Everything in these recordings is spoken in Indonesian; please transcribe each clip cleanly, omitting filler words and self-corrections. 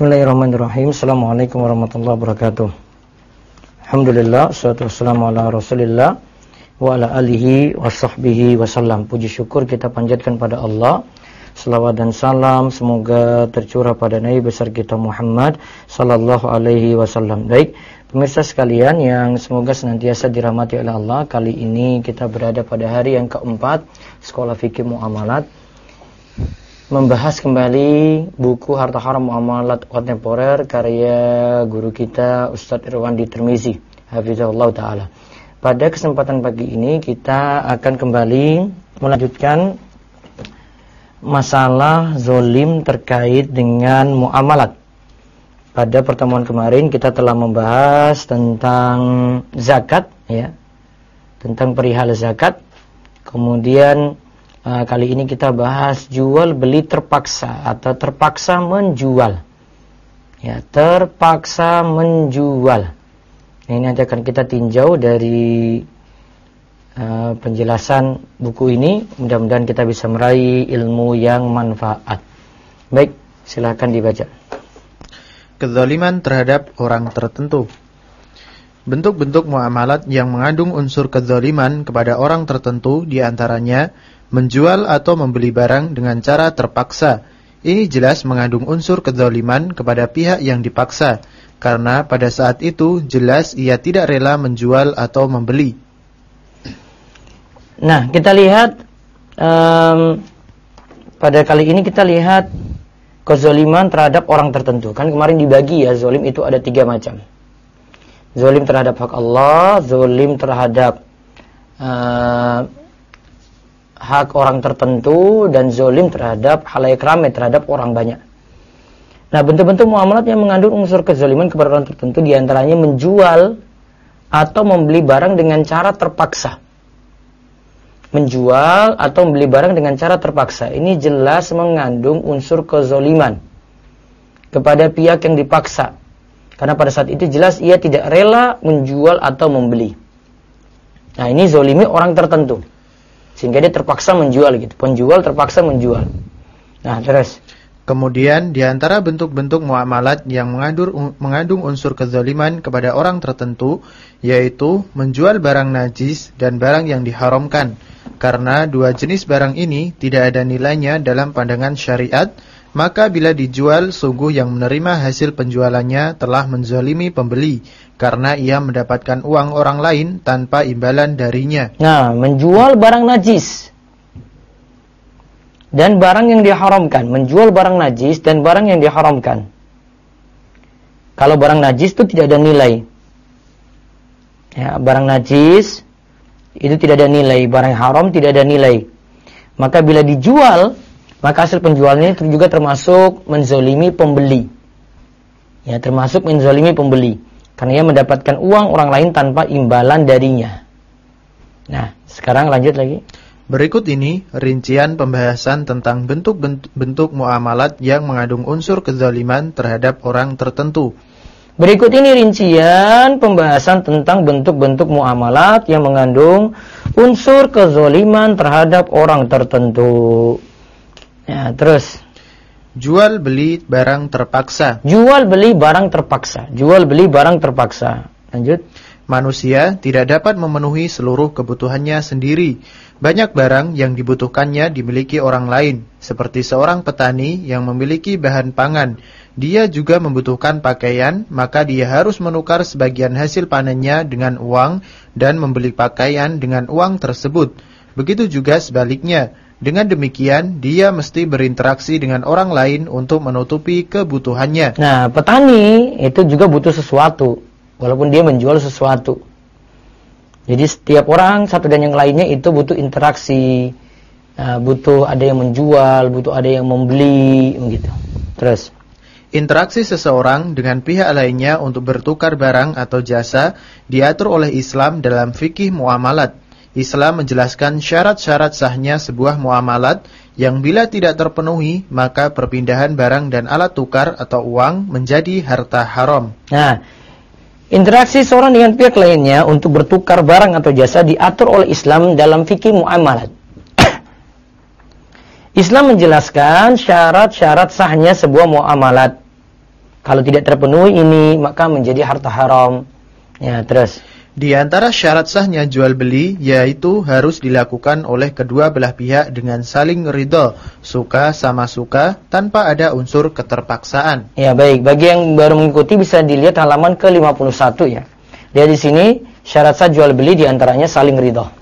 Bismillahirrahmanirrahim. Assalamualaikum warahmatullahi wabarakatuh. Alhamdulillah, salatu wassalamu ala Rasulillah wa ala alihi wa sahbihi wasallam. Puji syukur kita panjatkan pada Allah. Selawat dan salam semoga tercurah pada Nabi besar kita Muhammad sallallahu alaihi wasallam. Baik, pemirsa sekalian yang semoga senantiasa dirahmati oleh Allah. Kali ini kita berada pada hari yang keempat Sekolah Fikih Muamalat, membahas kembali buku Harta Haram Muamalat Kontemporer karya guru kita Ustadz Irwandi Tirmizi hafizahullah ta'ala. Pada kesempatan pagi ini kita akan kembali melanjutkan masalah zolim terkait dengan muamalat. Pada pertemuan kemarin kita telah membahas tentang zakat, ya, tentang perihal zakat. Kemudian kali ini kita bahas jual beli terpaksa atau terpaksa menjual. Ya, terpaksa menjual. Ini nanti akan kita tinjau dari penjelasan buku ini. Mudah-mudahan kita bisa meraih ilmu yang manfaat. Baik, silakan dibaca. Kezaliman terhadap orang tertentu. Bentuk-bentuk muamalat yang mengandung unsur kezaliman kepada orang tertentu diantaranya menjual atau membeli barang dengan cara terpaksa. Ini jelas mengandung unsur kezaliman kepada pihak yang dipaksa, karena pada saat itu jelas ia tidak rela menjual atau membeli. Nah, kita lihat pada kali ini kita lihat kezaliman terhadap orang tertentu. Kan kemarin dibagi ya, zalim itu ada 3 macam. Zalim terhadap hak Allah, zalim terhadap hak orang tertentu, dan zalim terhadap khalayak ramai, terhadap orang banyak. Nah, bentuk-bentuk muamalat yang mengandung unsur kezaliman kepada orang tertentu diantaranya menjual atau membeli barang dengan cara terpaksa. Menjual atau membeli barang dengan cara terpaksa. Ini jelas mengandung unsur kezaliman kepada pihak yang dipaksa. Karena pada saat itu jelas ia tidak rela menjual atau membeli. Nah, ini zalimi orang tertentu, sehingga dia terpaksa menjual gitu. Penjual terpaksa menjual. Nah, terus. Kemudian di antara bentuk-bentuk muamalat yang mengandung unsur kezaliman kepada orang tertentu, yaitu menjual barang najis dan barang yang diharamkan. Karena dua jenis barang ini tidak ada nilainya dalam pandangan syariat, maka bila dijual, sungguh yang menerima hasil penjualannya telah menzalimi pembeli, karena ia mendapatkan uang orang lain tanpa imbalan darinya. Nah, menjual barang najis dan barang yang diharamkan. Menjual barang najis dan barang yang diharamkan. Kalau barang najis itu tidak ada nilai. Ya, barang najis itu tidak ada nilai, barang haram tidak ada nilai. Maka bila dijual, maka hasil penjualnya itu juga termasuk menzalimi pembeli. Ya, termasuk menzalimi pembeli, karena ia mendapatkan uang orang lain tanpa imbalan darinya. Nah, sekarang lanjut lagi. Berikut ini rincian pembahasan tentang bentuk muamalat yang mengandung unsur kezaliman terhadap orang tertentu. Berikut ini rincian pembahasan tentang bentuk-bentuk muamalat yang mengandung unsur kezaliman terhadap orang tertentu. Ya, terus. Jual beli barang terpaksa. Jual beli barang terpaksa. Jual beli barang terpaksa. Lanjut. Manusia tidak dapat memenuhi seluruh kebutuhannya sendiri. Banyak barang yang dibutuhkannya dimiliki orang lain, seperti seorang petani yang memiliki bahan pangan. Dia juga membutuhkan pakaian, maka dia harus menukar sebagian hasil panennya dengan uang dan membeli pakaian dengan uang tersebut. Begitu juga sebaliknya. Dengan demikian, dia mesti berinteraksi dengan orang lain untuk menutupi kebutuhannya. Nah, petani itu juga butuh sesuatu, walaupun dia menjual sesuatu. Jadi setiap orang, satu dan yang lainnya itu butuh interaksi. Butuh ada yang menjual, butuh ada yang membeli, begitu. Terus. Interaksi seseorang dengan pihak lainnya untuk bertukar barang atau jasa diatur oleh Islam dalam fikih muamalat. Islam menjelaskan syarat-syarat sahnya sebuah muamalat yang bila tidak terpenuhi, maka perpindahan barang dan alat tukar atau uang menjadi harta haram. Nah, interaksi seorang dengan pihak lainnya untuk bertukar barang atau jasa diatur oleh Islam dalam fikih muamalat. Islam menjelaskan syarat-syarat sahnya sebuah muamalat. Kalau tidak terpenuhi ini, maka menjadi harta haram. Ya, terus. Di antara syarat sahnya jual beli yaitu harus dilakukan oleh kedua belah pihak dengan saling ridho, suka sama suka, tanpa ada unsur keterpaksaan. Ya, baik. Bagi yang baru mengikuti bisa dilihat halaman ke-51 ya. Lihat di sini syarat sah jual beli di antaranya saling ridho.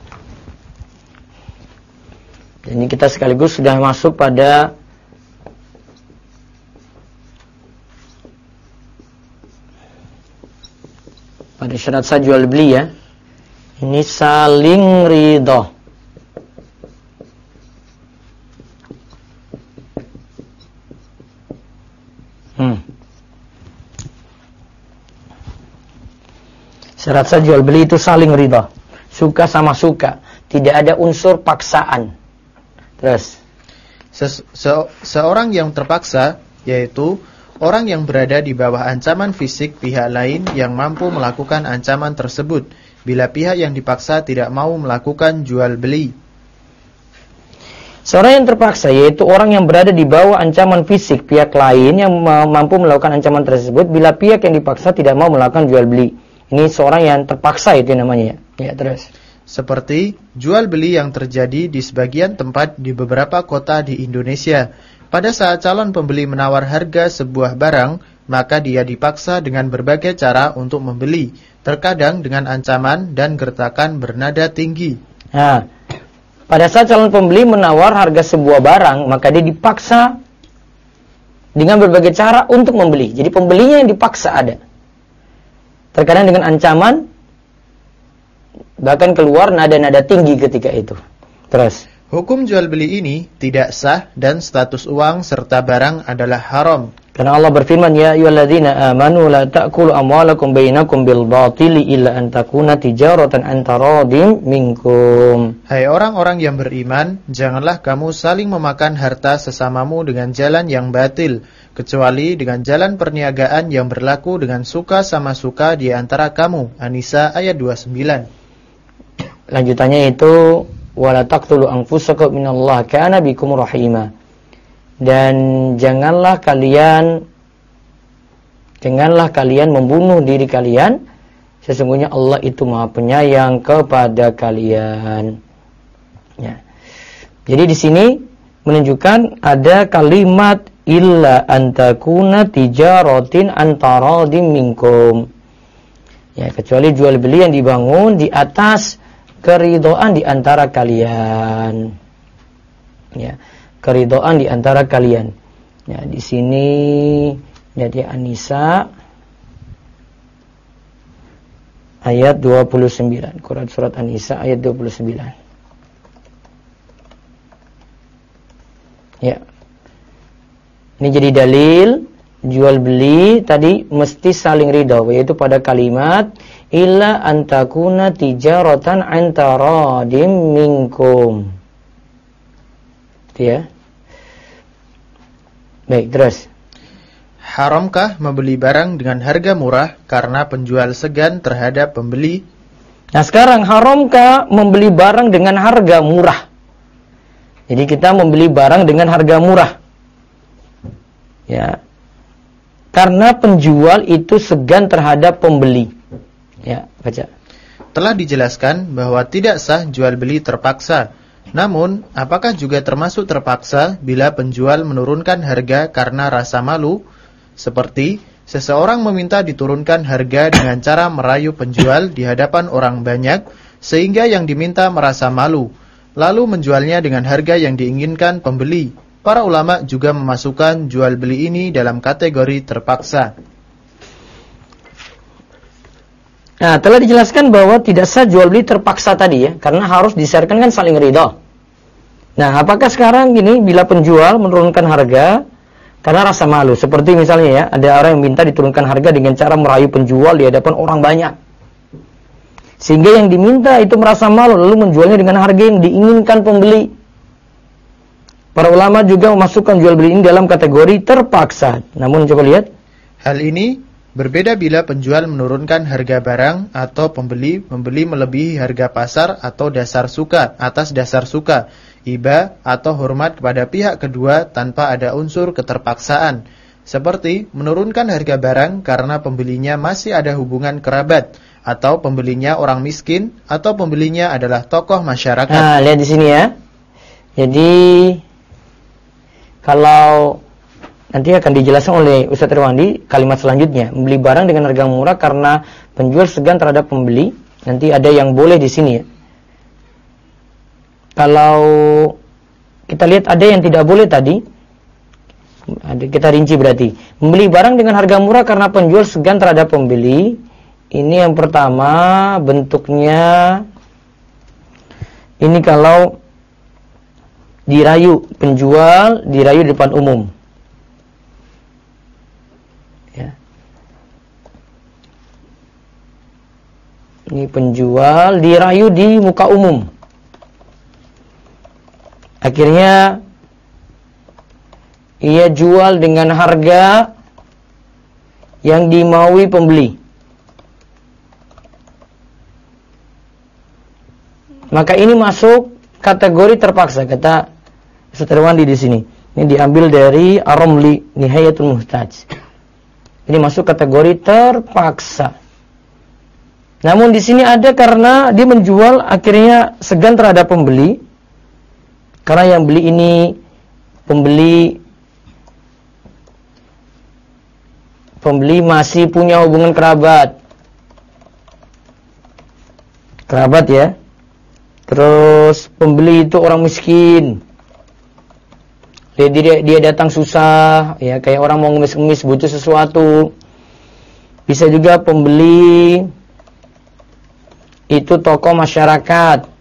Ini kita sekaligus sudah masuk pada syarat sah jual beli ya. Ini saling ridho. Syarat sah jual beli itu saling ridho. Suka sama suka. Tidak ada unsur paksaan. Terus. Seorang yang terpaksa, yaitu orang yang berada di bawah ancaman fisik pihak lain yang mampu melakukan ancaman tersebut, bila pihak yang dipaksa tidak mau melakukan jual beli. Seorang yang terpaksa, yaitu orang yang berada di bawah ancaman fisik pihak lain yang mampu melakukan ancaman tersebut, bila pihak yang dipaksa tidak mau melakukan jual beli. Ini seorang yang terpaksa itu namanya. Ya, terus. Seperti jual beli yang terjadi di sebagian tempat di beberapa kota di Indonesia. Pada saat calon pembeli menawar harga sebuah barang, maka dia dipaksa dengan berbagai cara untuk membeli, terkadang dengan ancaman dan gertakan bernada tinggi. Nah, pada saat calon pembeli menawar harga sebuah barang, maka dia dipaksa dengan berbagai cara untuk membeli. Jadi pembelinya yang dipaksa ada. Terkadang dengan ancaman, bahkan keluar nada-nada tinggi ketika itu. Terus. Hukum jual beli ini tidak sah dan status uang serta barang adalah haram. Karena Allah berfirman, ya ayyuhalladzina amanu la ta'kulu amwalakum bainakum bil batili illa an takuna tijaratan an taradim minkum. Hai orang-orang yang beriman, janganlah kamu saling memakan harta sesamamu dengan jalan yang batil, kecuali dengan jalan perniagaan yang berlaku dengan suka sama suka di antara kamu. An-Nisa ayat 29. Lanjutannya itu wala taqtulu anfusakum minallahi kana bikum rahima. Dan janganlah kalian membunuh diri kalian, sesungguhnya Allah itu Maha Penyayang kepada kalian. Ya. Jadi di sini menunjukkan ada kalimat illa antakuna tijaratin antaradim minkum. Ya, kecuali jual beli yang dibangun di atas keridhaan di antara kalian. Ya, keridhaan di antara kalian. Ya, di sini jadi An-Nisa ayat 29. Quran surat An-Nisa ayat 29. Ya. Ini jadi dalil jual beli tadi mesti saling ridha, yaitu pada kalimat illa antakuna tijaratan antaradim minkum. Ya. Baik, terus. Haramkah membeli barang dengan harga murah karena penjual segan terhadap pembeli? Nah, sekarang haramkah membeli barang dengan harga murah? Jadi kita membeli barang dengan harga murah. Ya. Karena penjual itu segan terhadap pembeli. Ya, baca. Telah dijelaskan bahwa tidak sah jual beli terpaksa. Namun, apakah juga termasuk terpaksa bila penjual menurunkan harga karena rasa malu? Seperti seseorang meminta diturunkan harga dengan cara merayu penjual di hadapan orang banyak sehingga yang diminta merasa malu, lalu menjualnya dengan harga yang diinginkan pembeli. Para ulama juga memasukkan jual beli ini dalam kategori terpaksa. Nah, telah dijelaskan bahwa tidak sah jual beli terpaksa tadi ya, karena harus disyaratkan kan saling ridha. Nah, apakah sekarang gini bila penjual menurunkan harga karena rasa malu, seperti misalnya ya, ada orang yang minta diturunkan harga dengan cara merayu penjual di hadapan orang banyak, sehingga yang diminta itu merasa malu lalu menjualnya dengan harga yang diinginkan pembeli. Para ulama juga memasukkan jual beli ini dalam kategori terpaksa. Namun coba lihat, hal ini berbeda bila penjual menurunkan harga barang atau pembeli membeli melebihi harga pasar atau dasar suka atas dasar suka, iba atau hormat kepada pihak kedua tanpa ada unsur keterpaksaan. seperti menurunkan harga barang karena pembelinya masih ada hubungan kerabat, atau pembelinya orang miskin, atau pembelinya adalah tokoh masyarakat. Nah, lihat di sini ya. Jadi kalau nanti akan dijelaskan oleh Ustaz Irwandi kalimat selanjutnya, membeli barang dengan harga murah karena penjual segan terhadap pembeli. Nanti ada yang boleh di sini ya. Kalau kita lihat ada yang tidak boleh tadi, kita rinci berarti. Membeli barang dengan harga murah karena penjual segan terhadap pembeli. Ini yang pertama bentuknya, ini kalau dirayu, penjual dirayu di depan umum. Ya. Ini penjual dirayu di muka umum. Akhirnya ia jual dengan harga yang dimaui pembeli. Maka ini masuk kategori terpaksa, kata Ustaz Irwandi di sini. Ini diambil dari Ar-Ramli Nihayatul Muhtaj. Ini masuk kategori terpaksa. Namun di sini ada karena dia menjual akhirnya segan terhadap pembeli. Karena yang beli ini pembeli masih punya hubungan kerabat ya. Terus pembeli itu orang miskin. Dia datang susah ya, kayak orang mau ngemis-ngemis butuh sesuatu. Bisa juga pembeli itu tokoh masyarakat.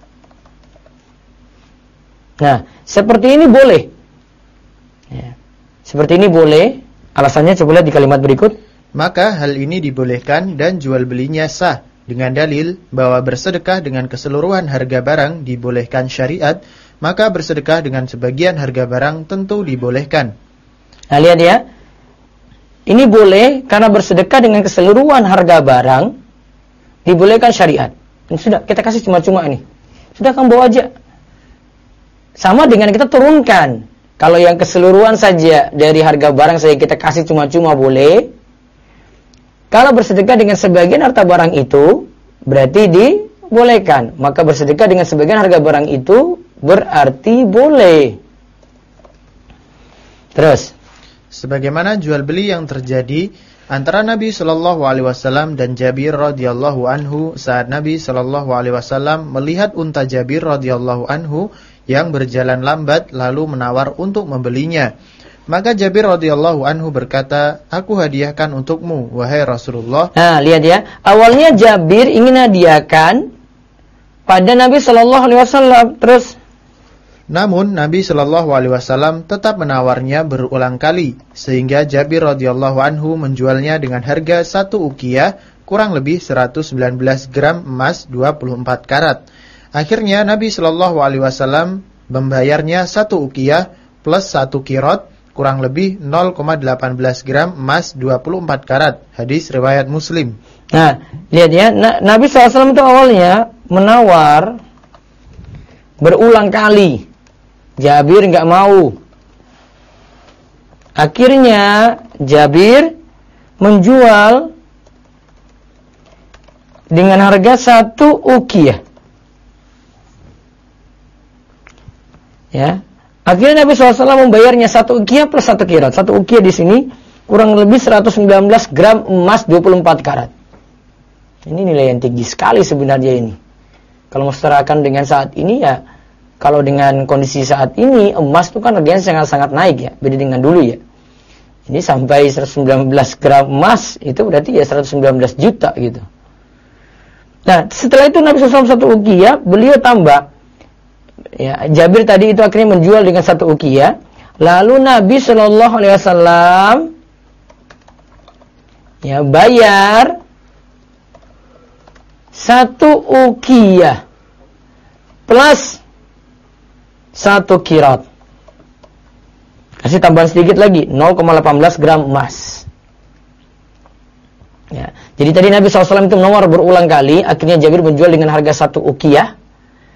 Nah, seperti ini boleh. Ya. Seperti ini boleh. Alasannya coba lihat di kalimat berikut. Maka hal ini dibolehkan dan jual belinya sah dengan dalil bahwa bersedekah dengan keseluruhan harga barang dibolehkan syariat, maka bersedekah dengan sebagian harga barang tentu dibolehkan. Nah, lihat ya. Ini boleh karena bersedekah dengan keseluruhan harga barang dibolehkan syariat. Ini sudah kita kasih cuma-cuma ini. Sudah kamu bawa aja. Sama dengan kita turunkan. Kalau yang keseluruhan saja dari harga barang saya kita kasih cuma-cuma boleh. Kalau bersedekah dengan sebagian harta barang itu berarti dibolehkan. Maka bersedekah dengan sebagian harga barang itu berarti boleh. Terus, sebagaimana jual beli yang terjadi antara Nabi Shallallahu Alaihi Wasallam dan Jabir radhiyallahu anhu saat Nabi Shallallahu Alaihi Wasallam melihat unta Jabir radhiyallahu anhu yang berjalan lambat lalu menawar untuk membelinya. Maka Jabir radhiyallahu anhu berkata, "Aku hadiahkan untukmu, wahai Rasulullah." Nah, lihat ya. Awalnya Jabir ingin hadiahkan pada Nabi sallallahu alaihi wasallam, terus namun Nabi Shallallahu Alaihi Wasallam tetap menawarnya berulang kali sehingga Jabir radhiyallahu anhu menjualnya dengan harga 1 uqiyah kurang lebih 119 gram emas 24 karat. Akhirnya Nabi Shallallahu Alaihi Wasallam membayarnya 1 uqiyah plus 1 kirot kurang lebih 0,18 gram emas 24 karat. Hadis riwayat Muslim. Nah, lihat ya, Nabi SAW itu awalnya menawar berulang kali. Jabir nggak mau. Akhirnya Jabir menjual dengan harga 1 uqiyah. Ya, akhirnya Nabi SAW membayarnya 1 uqiyah plus 1 kirat. 1 uqiyah di sini kurang lebih 119 gram emas 24 karat. Ini nilai yang tinggi sekali sebenarnya ini. Kalau mustarakan dengan saat ini ya, kalau dengan kondisi saat ini emas itu kan harganya sangat-sangat naik ya, beda dengan dulu ya. Ini sampai 119 gram emas itu berarti ya 119 juta gitu. Nah, setelah itu Nabi SAW 1 uqiyah, beliau tambah. Ya, Jabir tadi itu akhirnya menjual dengan 1 uqiyah. Lalu Nabi Shallallahu Alaihi Wasallam ya bayar 1 uqiyah plus 1 kirat. Kasih tambahan sedikit lagi 0,18 gram emas. Ya, jadi tadi Nabi SAW itu menawar berulang kali. Akhirnya Jabir menjual dengan harga 1 uqiyah.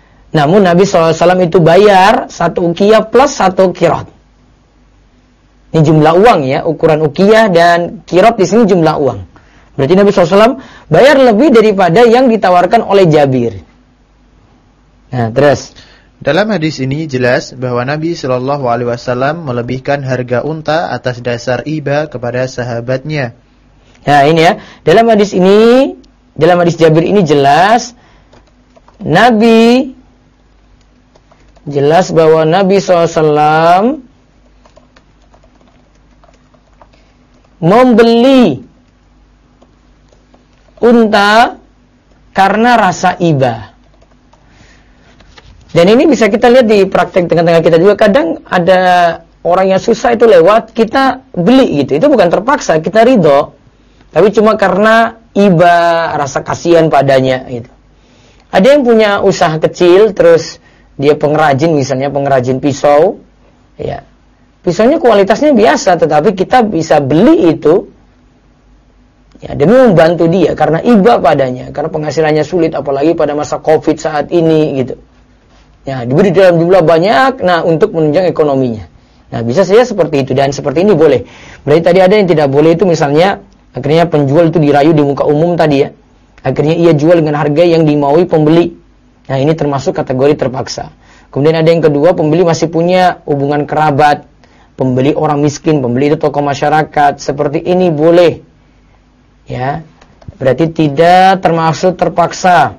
Namun Nabi SAW itu bayar 1 uqiyah plus 1 kirat. Ini jumlah uang ya, ukuran ukiyah dan kirot di sini jumlah uang. Berarti Nabi SAW bayar lebih daripada yang ditawarkan oleh Jabir. Nah, terus. Dalam hadis ini jelas bahwa Nabi Shallallahu Alaihi Wasallam melebihkan harga unta atas dasar iba kepada sahabatnya. Nah ini ya, dalam hadis Jabir ini jelas bahwa Nabi SAW membeli unta karena rasa iba. Dan ini bisa kita lihat di praktek tengah-tengah kita juga. Kadang ada orang yang susah itu lewat, kita beli gitu. Itu bukan terpaksa, kita ridho. Tapi cuma karena iba, rasa kasihan padanya gitu. Ada yang punya usaha kecil, terus dia pengrajin, misalnya pengrajin pisau. Ya, pisaunya kualitasnya biasa, tetapi kita bisa beli itu ya, demi membantu dia karena iba padanya, karena penghasilannya sulit, apalagi pada masa COVID saat ini gitu. Ya, diberi dalam jumlah banyak, nah untuk menunjang ekonominya. Nah, bisa saja seperti itu, dan seperti ini boleh. Berarti tadi ada yang tidak boleh itu, misalnya akhirnya penjual itu dirayu di muka umum tadi ya. Akhirnya ia jual dengan harga yang dimaui pembeli. Nah, ini termasuk kategori terpaksa. Kemudian ada yang kedua, pembeli masih punya hubungan kerabat, pembeli orang miskin, pembeli itu tokoh masyarakat, seperti ini boleh. Ya, berarti tidak termasuk terpaksa.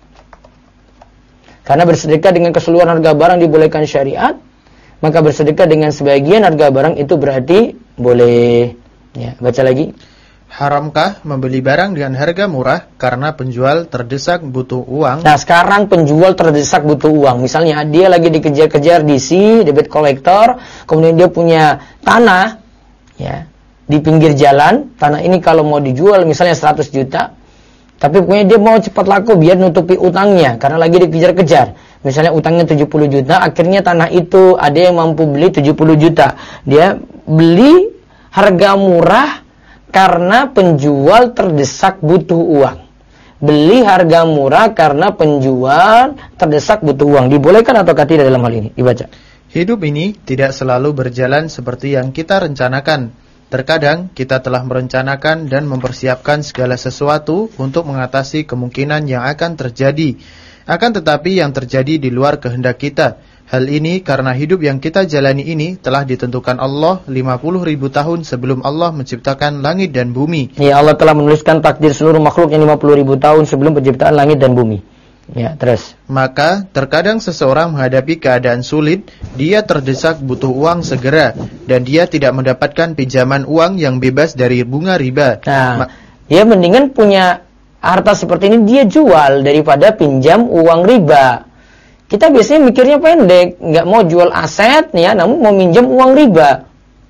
Karena bersedekah dengan keseluruhan harga barang dibolehkan syariat, maka bersedekah dengan sebagian harga barang itu berarti boleh. Ya, baca lagi. Haramkah membeli barang dengan harga murah karena penjual terdesak butuh uang? Nah, sekarang penjual terdesak butuh uang. Misalnya dia lagi dikejar-kejar DC, debit collector, kemudian dia punya tanah ya, di pinggir jalan. Tanah ini kalau mau dijual misalnya 100 juta, tapi pokoknya dia mau cepat laku biar nutupi utangnya karena lagi dikejar-kejar. Misalnya utangnya 70 juta, akhirnya tanah itu ada yang mampu beli 70 juta. Dia beli harga murah karena penjual terdesak butuh uang. Beli harga murah karena penjual terdesak butuh uang. Dibolehkan ataukah tidak dalam hal ini? Dibaca. Hidup ini tidak selalu berjalan seperti yang kita rencanakan. Terkadang kita telah merencanakan dan mempersiapkan segala sesuatu untuk mengatasi kemungkinan yang akan terjadi. Akan tetapi yang terjadi di luar kehendak kita. Hal ini karena hidup yang kita jalani ini telah ditentukan Allah 50.000 tahun sebelum Allah menciptakan langit dan bumi. Ya, Allah telah menuliskan takdir seluruh makhluk yang 50.000 tahun sebelum penciptaan langit dan bumi. Ya, terus. Maka terkadang seseorang menghadapi keadaan sulit, dia terdesak butuh uang segera dan dia tidak mendapatkan pinjaman uang yang bebas dari bunga riba. Nah, dia mendingan punya harta seperti ini dia jual daripada pinjam uang riba. Kita biasanya mikirnya pendek, nggak mau jual aset ya, namun mau minjam uang riba.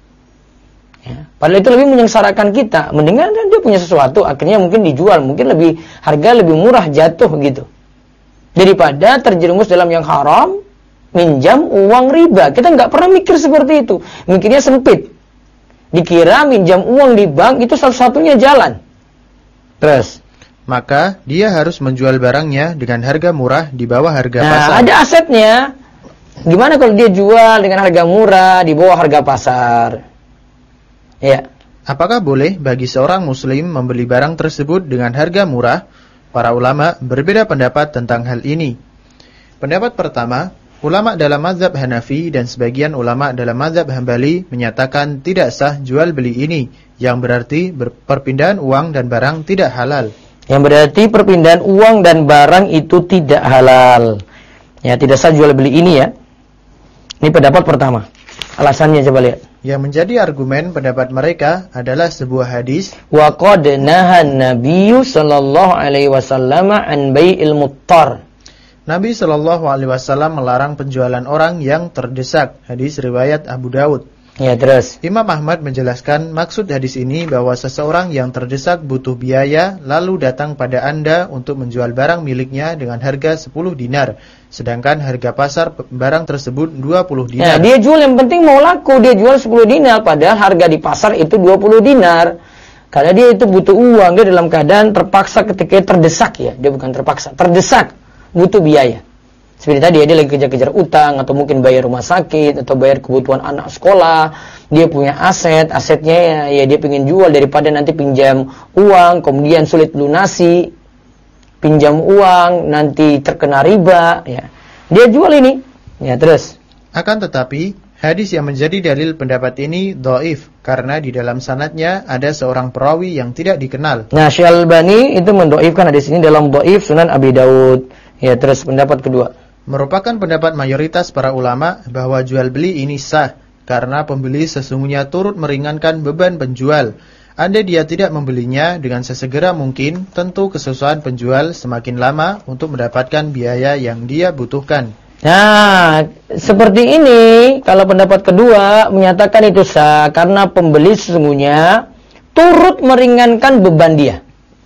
Ya, padahal itu lebih menyengsarakan kita. Mendingan dia punya sesuatu, akhirnya mungkin dijual, mungkin harga lebih murah jatuh gitu. Daripada terjerumus dalam yang haram, minjam uang riba. Kita nggak pernah mikir seperti itu. Mikirnya sempit. Dikira minjam uang di bank itu satu-satunya jalan. Terus. Maka dia harus menjual barangnya dengan harga murah di bawah harga pasar. Nah, ada asetnya. Gimana kalau dia jual dengan harga murah di bawah harga pasar? Ya. Apakah boleh bagi seorang muslim membeli barang tersebut dengan harga murah? Para ulama berbeda pendapat tentang hal ini. Pendapat pertama, ulama dalam mazhab Hanafi dan sebagian ulama dalam mazhab Hambali menyatakan tidak sah jual beli ini, yang berarti perpindahan uang dan barang tidak halal. Yang berarti perpindahan uang dan barang itu tidak halal. Ya, tidak sah jual beli ini ya. Ini pendapat pertama. Alasannya coba lihat. Yang menjadi argumen pendapat mereka adalah sebuah hadis. Wa qad nahan Nabiyyu sallallahu alaihi wasallam an bai'il muttar. Nabi sallallahu alaihi wasallam melarang penjualan orang yang terdesak. Hadis riwayat Abu Dawud. Ya, terus. Imam Ahmad menjelaskan maksud hadis ini bahwa seseorang yang terdesak butuh biaya lalu datang pada Anda untuk menjual barang miliknya dengan harga 10 dinar. Sedangkan harga pasar barang tersebut 20 dinar. Nah, dia jual yang penting mau laku, dia jual 10 dinar padahal harga di pasar itu 20 dinar. Karena dia itu butuh uang, dia dalam keadaan terpaksa ketika terdesak ya. Dia bukan terpaksa, terdesak, butuh biaya. Seperti tadi dia lagi kejar-kejar utang, atau mungkin bayar rumah sakit, atau bayar kebutuhan anak sekolah. Dia punya asetnya ya dia pengen jual daripada nanti pinjam uang, kemudian sulit lunasi, pinjam uang nanti terkena riba, ya. Dia jual ini, ya terus. Akan tetapi hadis yang menjadi dalil pendapat ini dhaif karena di dalam sanadnya ada seorang perawi yang tidak dikenal. Nah, Syalbani itu mendhaifkan hadis ini dalam dhaif Sunan Abi Daud. Ya, terus pendapat kedua. Merupakan pendapat mayoritas para ulama bahwa jual beli ini sah karena pembeli sesungguhnya turut meringankan beban penjual. Andai dia tidak membelinya dengan sesegera mungkin, tentu kesusahan penjual semakin lama untuk mendapatkan biaya yang dia butuhkan. Nah, seperti ini kalau pendapat kedua menyatakan itu sah karena pembeli sesungguhnya turut meringankan beban dia.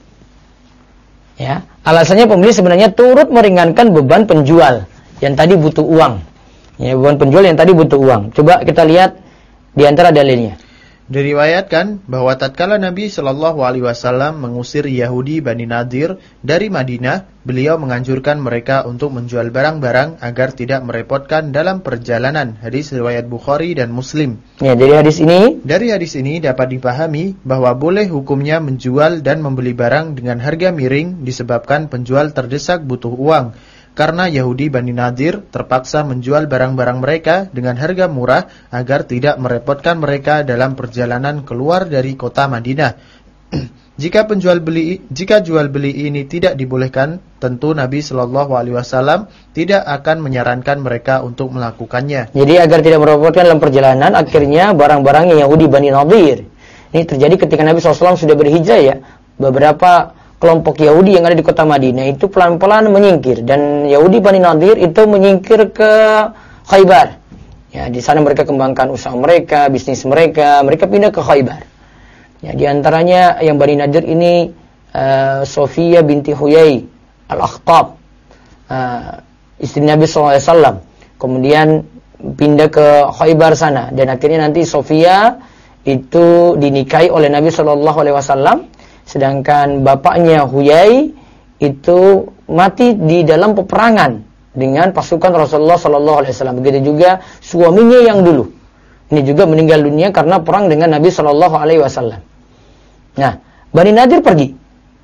Ya, alasannya pembeli sebenarnya turut meringankan beban penjual yang tadi butuh uang. Ya, beban penjual yang tadi butuh uang. Coba kita lihat di antara dalilnya. Diriwayatkan bahwa tatkala Nabi Shallallahu Alaihi Wasallam mengusir Yahudi Bani Nadir dari Madinah, beliau menganjurkan mereka untuk menjual barang-barang agar tidak merepotkan dalam perjalanan. Hadis riwayat Bukhari dan Muslim. Ya, dari hadis ini dapat dipahami bahwa boleh hukumnya menjual dan membeli barang dengan harga miring disebabkan penjual terdesak butuh uang. Karena Yahudi Bani Nadir terpaksa menjual barang-barang mereka dengan harga murah agar tidak merepotkan mereka dalam perjalanan keluar dari kota Madinah. Jika jual beli ini tidak dibolehkan, tentu Nabi Shallallahu Alaihi Wasallam tidak akan menyarankan mereka untuk melakukannya. Jadi agar tidak merepotkan dalam perjalanan, akhirnya barang-barangnya Yahudi Bani Nadir. Ini terjadi ketika Nabi SAW sudah berhijrah, ya. Beberapa kelompok Yahudi yang ada di kota Madinah itu pelan-pelan menyingkir, dan Yahudi Bani Nadir itu menyingkir ke Khaybar. Ya, di sana mereka kembangkan usaha mereka, bisnis mereka pindah ke Khaybar. Ya, di antaranya yang Bani Nadir ini Sofia binti Huyai Al-Akhtab, istri Nabi SAW. Kemudian pindah ke Khaybar sana, dan akhirnya nanti Sofia itu dinikahi oleh Nabi SAW. Sedangkan bapaknya Huyai itu mati di dalam peperangan dengan pasukan Rasulullah SAW. Begitu juga suaminya yang dulu, ini juga meninggal dunia karena perang dengan Nabi SAW. Nah, Bani Nadir pergi.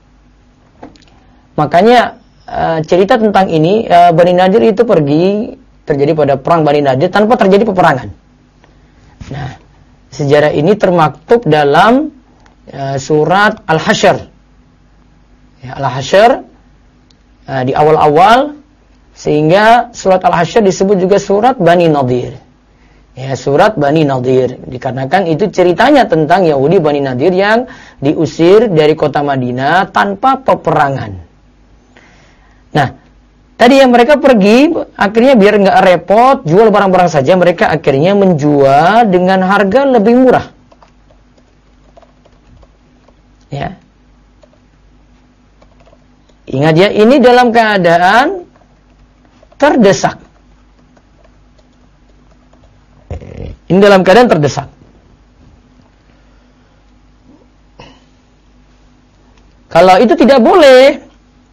Makanya cerita tentang ini, Bani Nadir itu pergi, terjadi pada perang Bani Nadir tanpa terjadi peperangan. Nah, sejarah ini termaktub dalam surat Al-Hasyr. Ya, Al-Hasyr di awal-awal, sehingga surat Al-Hasyr disebut juga surat Bani Nadir. Ya, surat Bani Nadir dikarenakan itu ceritanya tentang Yahudi Bani Nadir yang diusir dari kota Madinah tanpa peperangan. Nah, tadi yang mereka pergi, akhirnya biar nggak repot jual barang-barang saja, mereka akhirnya menjual dengan harga lebih murah. Ya. Ingat ya, ini dalam keadaan terdesak. Ini dalam keadaan terdesak. Kalau itu tidak boleh,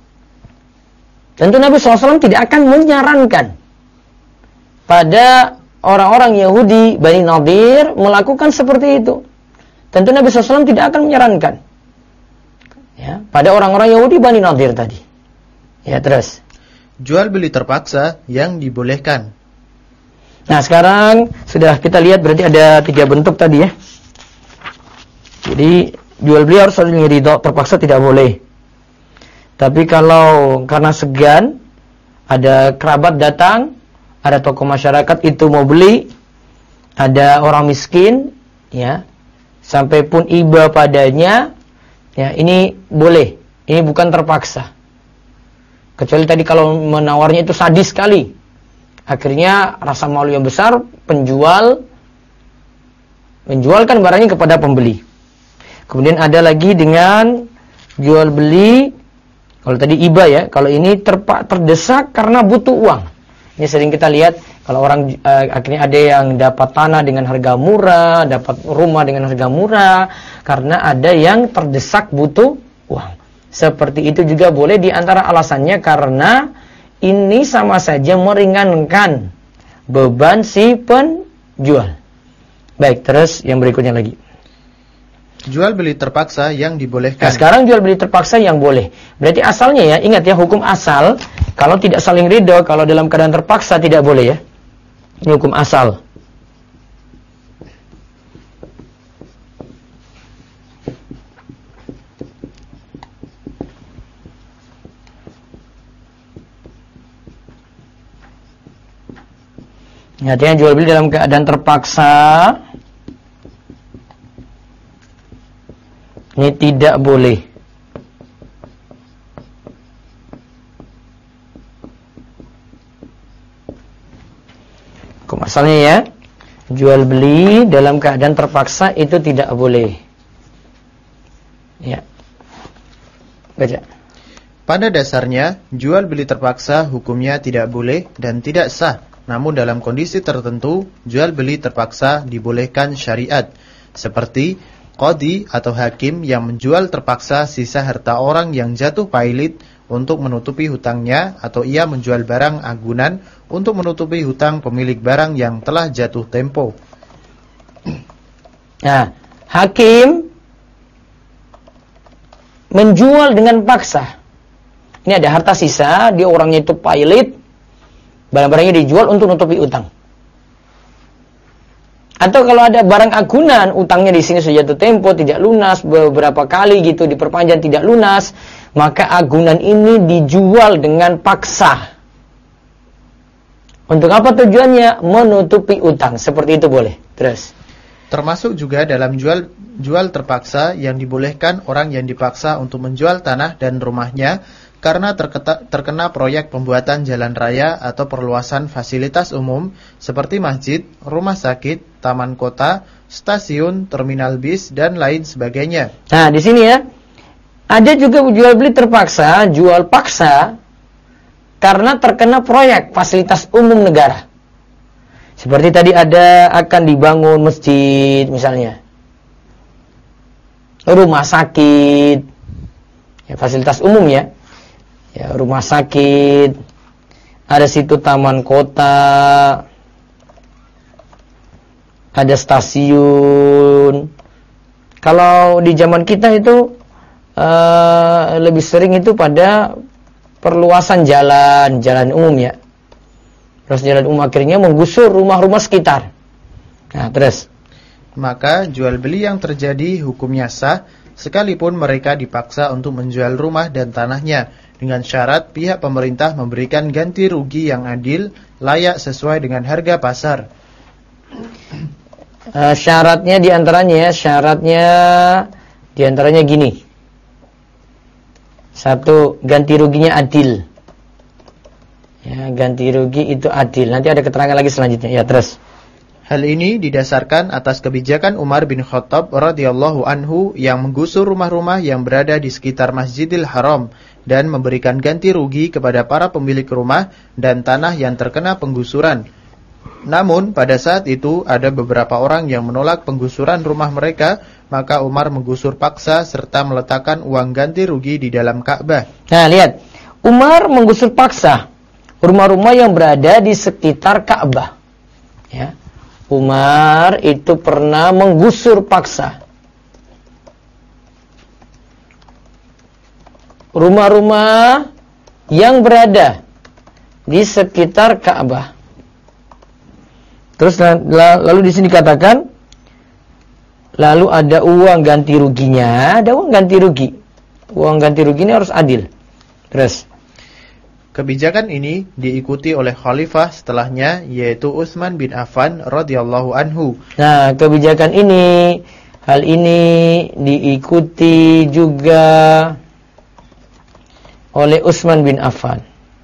tentu Nabi SAW tidak akan menyarankan pada orang-orang Yahudi Bani Nadir melakukan seperti itu. Tentu Nabi SAW tidak akan menyarankan, ya, pada orang-orang Yahudi Bani Nadir tadi. Ya, terus. Jual beli terpaksa yang dibolehkan. Nah, sekarang sudah kita lihat berarti ada 3 bentuk tadi, ya. Jadi jual beli harus saling ridho, terpaksa tidak boleh. Tapi kalau karena segan, ada kerabat datang, ada tokoh masyarakat itu mau beli, ada orang miskin, ya, sampai pun iba padanya, ya, ini boleh. Ini bukan terpaksa. Kecuali tadi kalau menawarnya itu sadis sekali. Akhirnya rasa malu yang besar, penjual menjualkan barangnya kepada pembeli. Kemudian ada lagi dengan jual beli, kalau tadi iba, ya, kalau ini terdesak karena butuh uang. Ini sering kita lihat kalau orang akhirnya ada yang dapat tanah dengan harga murah, dapat rumah dengan harga murah karena ada yang terdesak butuh uang. Seperti itu juga boleh, di antara alasannya karena ini sama saja meringankan beban si penjual. Baik, terus yang berikutnya lagi. Jual beli terpaksa yang dibolehkan. Nah, sekarang jual beli terpaksa yang boleh. Berarti asalnya ya, ingat ya, hukum asal kalau tidak saling ridho, kalau dalam keadaan terpaksa tidak boleh ya. Ini hukum asal. Artinya jual beli dalam keadaan terpaksa ini tidak boleh. Masalahnya ya, jual beli dalam keadaan terpaksa itu tidak boleh. Ya. Baca. Pada dasarnya, jual beli terpaksa hukumnya tidak boleh dan tidak sah. Namun dalam kondisi tertentu, jual beli terpaksa dibolehkan syariat. Seperti qadhi atau hakim yang menjual terpaksa sisa harta orang yang jatuh pailit untuk menutupi hutangnya, atau ia menjual barang agunan untuk menutupi hutang pemilik barang yang telah jatuh tempo. Nah, hakim menjual dengan paksa. Ini ada harta sisa, dia orangnya itu pailit, barang-barangnya dijual untuk menutupi utang. Atau kalau ada barang agunan, utangnya di sini sudah jatuh tempo, tidak lunas, beberapa kali gitu diperpanjang tidak lunas, maka agunan ini dijual dengan paksa. Untuk apa tujuannya? Menutupi utang. Seperti itu boleh. Terus. Termasuk juga dalam jual terpaksa yang dibolehkan orang yang dipaksa untuk menjual tanah dan rumahnya karena terkena proyek pembuatan jalan raya atau perluasan fasilitas umum seperti masjid, rumah sakit, taman kota, stasiun, terminal bis, dan lain sebagainya. Nah, di sini ya, ada juga jual beli terpaksa, jual paksa karena terkena proyek fasilitas umum negara. Seperti tadi ada akan dibangun masjid misalnya, rumah sakit, ya, fasilitas umum ya. Ya, rumah sakit, ada situ taman kota, ada stasiun. Kalau di zaman kita itu lebih sering itu pada perluasan jalan umum ya. Terus jalan umum akhirnya menggusur rumah-rumah sekitar. Nah, terus. Maka jual beli yang terjadi hukumnya sah sekalipun mereka dipaksa untuk menjual rumah dan tanahnya, dengan syarat pihak pemerintah memberikan ganti rugi yang adil, layak sesuai dengan harga pasar. Syaratnya diantaranya gini. Satu, ganti ruginya adil. Ya, ganti rugi itu adil. Nanti ada keterangan lagi selanjutnya. Ya, terus. Hal ini didasarkan atas kebijakan Umar bin Khattab radhiyallahu anhu yang menggusur rumah-rumah yang berada di sekitar Masjidil Haram dan memberikan ganti rugi kepada para pemilik rumah dan tanah yang terkena penggusuran. Namun pada saat itu ada beberapa orang yang menolak penggusuran rumah mereka, maka Umar menggusur paksa serta meletakkan uang ganti rugi di dalam Ka'bah. Nah, lihat. Umar menggusur paksa rumah-rumah yang berada di sekitar Ka'bah. Ya. Umar itu pernah menggusur paksa rumah-rumah yang berada di sekitar Ka'bah. Terus lalu di sini dikatakan, lalu ada uang ganti ruginya, ada uang ganti rugi. Uang ganti ruginya harus adil. Terus. Kebijakan ini diikuti oleh khalifah setelahnya, yaitu Utsman bin Affan radhiyallahu anhu. Nah, kebijakan ini, hal ini diikuti juga oleh Utsman bin Affan.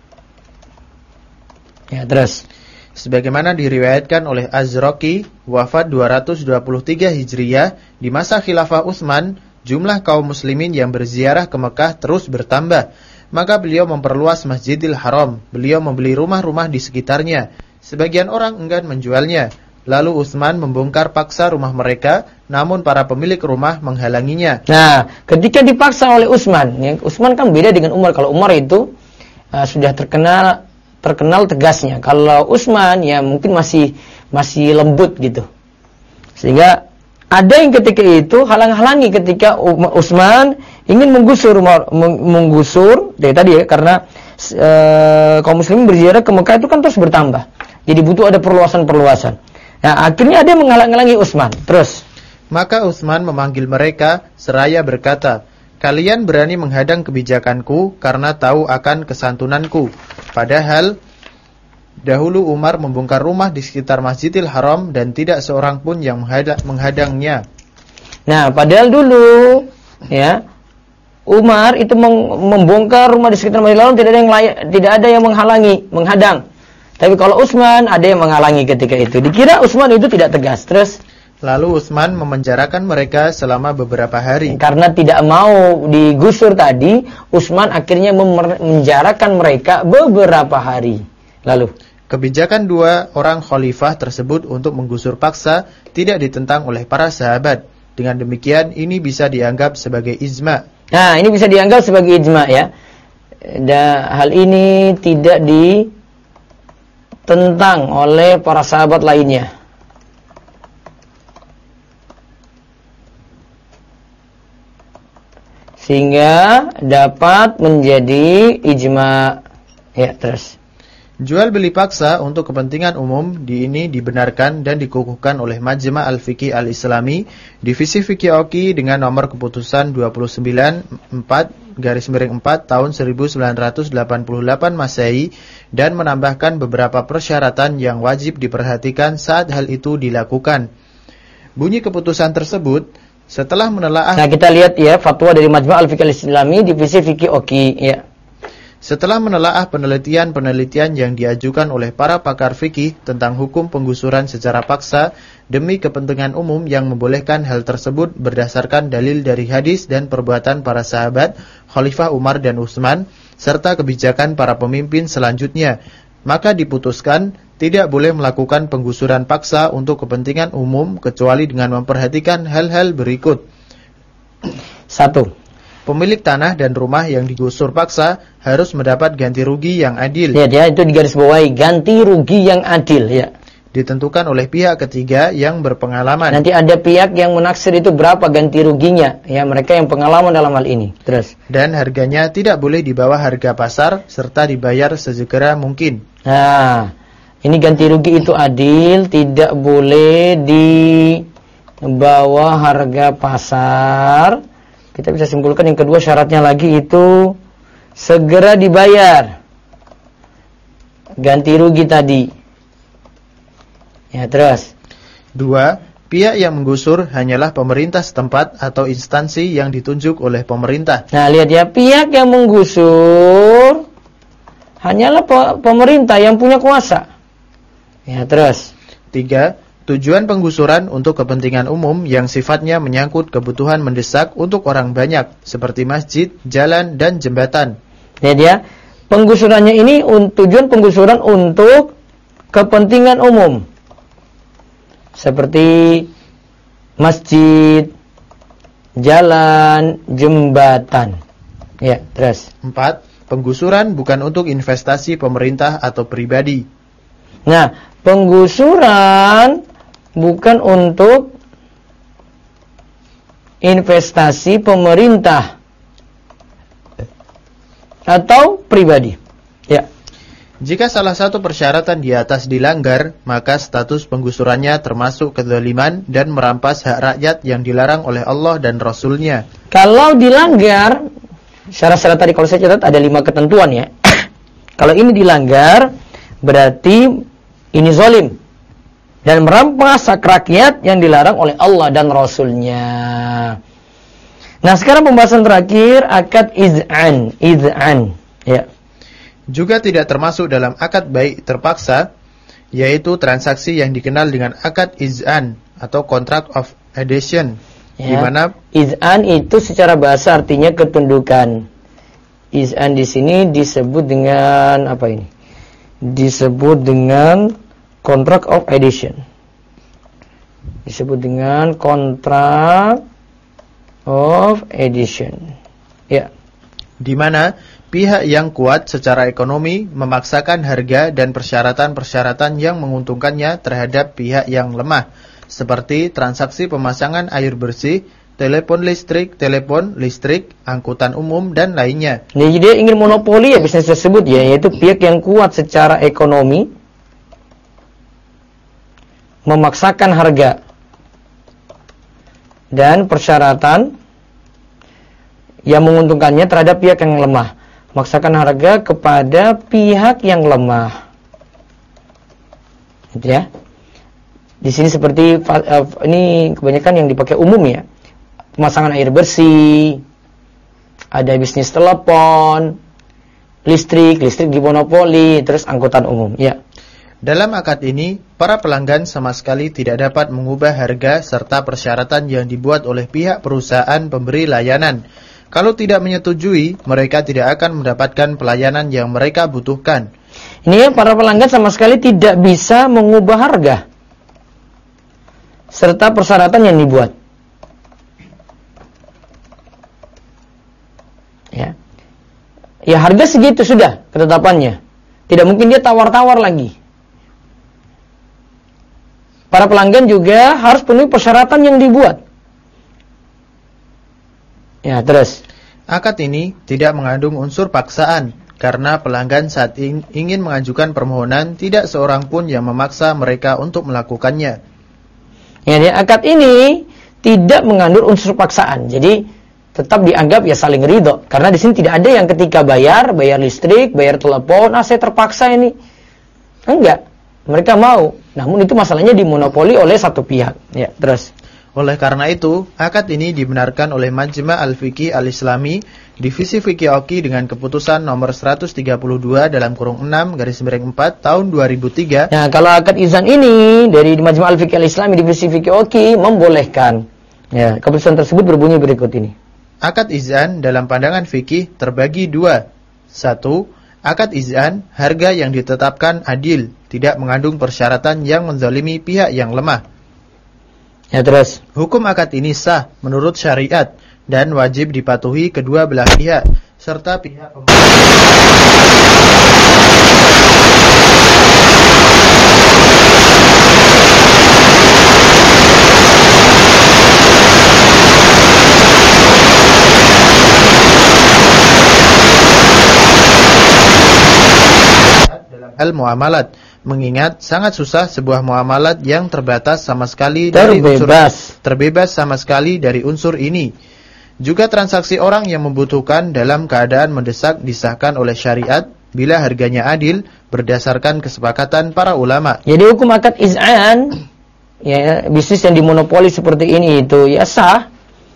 Ya, terus. Sebagaimana diriwayatkan oleh Az-Zuraqi, wafat 223 Hijriyah, di masa khilafah Utsman, jumlah kaum muslimin yang berziarah ke Mekah terus bertambah. Maka beliau memperluas Masjidil Haram. Beliau membeli rumah-rumah di sekitarnya. Sebagian orang enggan menjualnya. Lalu Utsman membongkar paksa rumah mereka, namun para pemilik rumah menghalanginya. Nah, ketika dipaksa oleh Utsman, Utsman kan beda dengan Umar. Kalau Umar itu sudah terkenal tegasnya. Kalau Utsman ya mungkin masih lembut gitu. Sehingga ada yang ketika itu halang-halangi ketika Utsman ingin menggusur dari tadi ya, karena kaum muslimin berziarah ke Mekah itu kan terus bertambah. Jadi butuh ada perluasan-perluasan. Nah, akhirnya ada yang menghalang-halangi Utsman. Terus maka Utsman memanggil mereka seraya berkata, "Kalian berani menghadang kebijakanku karena tahu akan kesantunanku. Padahal dahulu Umar membongkar rumah di sekitar Masjidil Haram dan tidak seorang pun yang menghadangnya." Nah, padahal dulu ya Umar itu membongkar rumah di sekitar Masjidil Haram, tidak ada yang menghadang. Tapi kalau Utsman ada yang menghalangi ketika itu. Dikira Utsman itu tidak tegas. Terus lalu Utsman memenjarakan mereka selama beberapa hari. Karena tidak mau digusur tadi, Utsman akhirnya memenjarakan mereka beberapa hari. Lalu kebijakan dua orang khalifah tersebut untuk menggusur paksa tidak ditentang oleh para sahabat. Dengan demikian ini bisa dianggap sebagai ijma. Nah, ini bisa dianggap sebagai ijma ya. Dan hal ini tidak ditentang oleh para sahabat lainnya. Sehingga dapat menjadi ijma. Ya, terus. Jual beli paksa untuk kepentingan umum ini dibenarkan dan dikukuhkan oleh Majma' Al-Fiqih Al-Islami, Divisi Fiqih Oki dengan nomor keputusan 29/4 tahun 1988 Masehi dan menambahkan beberapa persyaratan yang wajib diperhatikan saat hal itu dilakukan. Bunyi keputusan tersebut setelah menelaah. Nah, kita lihat ya fatwa dari Majma' Al-Fiqih Al-Islami Divisi Fiqih Oki ya. Setelah menelaah penelitian-penelitian yang diajukan oleh para pakar fikih tentang hukum penggusuran secara paksa demi kepentingan umum yang membolehkan hal tersebut berdasarkan dalil dari hadis dan perbuatan para sahabat, Khalifah Umar dan Utsman, serta kebijakan para pemimpin selanjutnya, maka diputuskan tidak boleh melakukan penggusuran paksa untuk kepentingan umum kecuali dengan memperhatikan hal-hal berikut. 1. Pemilik tanah dan rumah yang digusur paksa harus mendapat ganti rugi yang adil. Ya, itu digarisbawahi, ganti rugi yang adil ya. Ditentukan oleh pihak ketiga yang berpengalaman. Nanti ada pihak yang menaksir itu berapa ganti ruginya, ya mereka yang pengalaman dalam hal ini. Terus. Dan harganya tidak boleh di bawah harga pasar serta dibayar sesegera mungkin. Nah, ini ganti rugi itu adil, tidak boleh di bawah harga pasar. Kita bisa simpulkan yang kedua syaratnya lagi itu segera dibayar ganti rugi tadi. Ya, terus. 2. Pihak yang menggusur hanyalah pemerintah setempat atau instansi yang ditunjuk oleh pemerintah. Nah, lihat ya, pihak yang menggusur hanyalah pemerintah yang punya kuasa. Ya, terus. 3. Tujuan penggusuran untuk kepentingan umum yang sifatnya menyangkut kebutuhan mendesak untuk orang banyak, seperti masjid, jalan, dan jembatan. Lihat ya, penggusurannya ini tujuan penggusuran untuk kepentingan umum, seperti masjid, jalan, jembatan. Ya, terus. 4. Penggusuran bukan untuk investasi pemerintah atau pribadi. Nah, penggusuran bukan untuk investasi pemerintah atau pribadi. Ya. Jika salah satu persyaratan di atas dilanggar, maka status penggusurannya termasuk kezaliman dan merampas hak rakyat yang dilarang oleh Allah dan Rasul-Nya. Kalau dilanggar, syarat-syarat tadi kalau saya catat ada 5 ketentuan ya. Kalau ini dilanggar, berarti ini zalim dan merampas hak rakyat yang dilarang oleh Allah dan Rasul-Nya. Nah, sekarang pembahasan terakhir akad iz'an. Ya. Juga tidak termasuk dalam akad baik terpaksa, yaitu transaksi yang dikenal dengan akad iz'an atau contract of adhesion. Ya. Di mana iz'an itu secara bahasa artinya ketundukan. Iz'an di sini disebut dengan apa ini? Disebut dengan contract of adhesion. Disebut dengan contract of adhesion. Ya. Di mana pihak yang kuat secara ekonomi memaksakan harga dan persyaratan-persyaratan yang menguntungkannya terhadap pihak yang lemah, seperti transaksi pemasangan air bersih, telepon listrik, angkutan umum, dan lainnya. Jadi dia ingin monopoli ya bisnis tersebut ya, yaitu pihak yang kuat secara ekonomi memaksakan harga dan persyaratan yang menguntungkannya terhadap pihak yang lemah. Memaksakan harga kepada pihak yang lemah. Gitu ya. Di sini seperti ini kebanyakan yang dipakai umum ya. Pemasangan air bersih, ada bisnis telepon, listrik dimonopoli, terus angkutan umum ya. Dalam akad ini, para pelanggan sama sekali tidak dapat mengubah harga serta persyaratan yang dibuat oleh pihak perusahaan pemberi layanan. Kalau tidak menyetujui, mereka tidak akan mendapatkan pelayanan yang mereka butuhkan. Ini ya, para pelanggan sama sekali tidak bisa mengubah harga serta persyaratan yang dibuat. Ya harga segitu sudah ketetapannya. Tidak mungkin dia tawar-tawar lagi. Para pelanggan juga harus penuhi persyaratan yang dibuat. Ya, terus. Akad ini tidak mengandung unsur paksaan, karena pelanggan saat ingin mengajukan permohonan, tidak seorang pun yang memaksa mereka untuk melakukannya. Ya, akad ini tidak mengandung unsur paksaan. Jadi, tetap dianggap ya saling ridho. Karena di sini tidak ada yang ketika bayar listrik, bayar telepon, saya terpaksa ini. Enggak. Mereka mau. Namun itu masalahnya dimonopoli oleh satu pihak. Ya, terus. Oleh karena itu, akad ini dibenarkan oleh Majma' Al-Fiqih Al-Islami, Divisi Fikih Oki dengan keputusan nomor 132/6/4 tahun 2003. Nah, kalau akad izan ini dari Majma' Al-Fiqih Al-Islami Divisi Fikih Oki membolehkan. Ya, keputusan tersebut berbunyi berikut ini. Akad izan dalam pandangan fikih terbagi dua. 1. Akad izan, harga yang ditetapkan adil, tidak mengandung persyaratan yang menzalimi pihak yang lemah. Ya, terus. Hukum akad ini sah menurut syariat dan wajib dipatuhi kedua belah pihak serta pihak al-muamalat, mengingat sangat susah sebuah muamalat yang terbebas sama sekali dari unsur ini. Juga transaksi orang yang membutuhkan dalam keadaan mendesak disahkan oleh syariat bila harganya adil berdasarkan kesepakatan para ulama. Jadi hukum akad iz'an, ya, bisnis yang dimonopoli seperti ini itu ya sah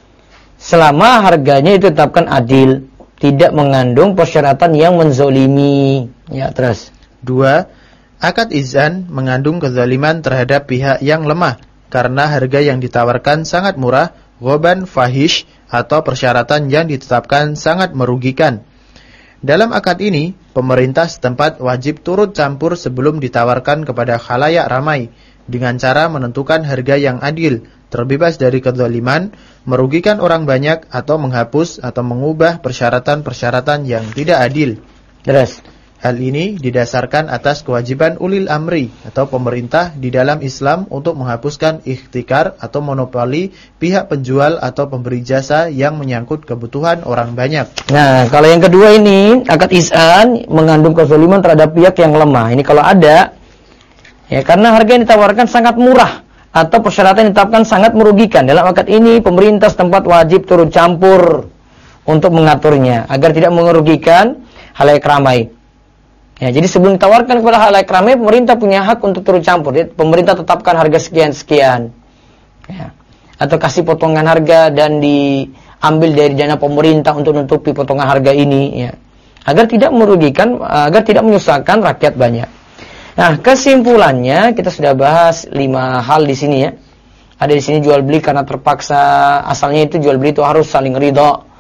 selama harganya itu ditetapkan adil, tidak mengandung persyaratan yang menzolimi. Ya, terus. 2. Akad izan mengandung kezaliman terhadap pihak yang lemah karena harga yang ditawarkan sangat murah, ghoban fahish, atau persyaratan yang ditetapkan sangat merugikan. Dalam akad ini, pemerintah setempat wajib turut campur sebelum ditawarkan kepada khalayak ramai dengan cara menentukan harga yang adil, terbebas dari kezaliman, merugikan orang banyak, atau menghapus atau mengubah persyaratan-persyaratan yang tidak adil. Terus. Hal ini didasarkan atas kewajiban ulil amri atau pemerintah di dalam Islam untuk menghapuskan ikhtikar atau monopoli pihak penjual atau pemberi jasa yang menyangkut kebutuhan orang banyak. Nah, kalau yang kedua ini, akad iz'an mengandung kezaliman terhadap pihak yang lemah. Ini kalau ada, ya karena harga yang ditawarkan sangat murah atau persyaratan yang ditetapkan sangat merugikan. Dalam akad ini, pemerintah setempat wajib turut campur untuk mengaturnya agar tidak merugikan khalayak ramai. Ya, jadi sebelum ditawarkan kepada khalayak ramai, pemerintah punya hak untuk turut campur. Jadi, pemerintah tetapkan harga sekian-sekian. Ya. Atau kasih potongan harga dan diambil dari dana pemerintah untuk menutupi potongan harga ini. Ya. Agar tidak merugikan, agar tidak menyusahkan rakyat banyak. Nah, kesimpulannya kita sudah bahas 5 hal di sini ya. Ada di sini jual beli karena terpaksa, asalnya itu jual beli itu harus saling ridho.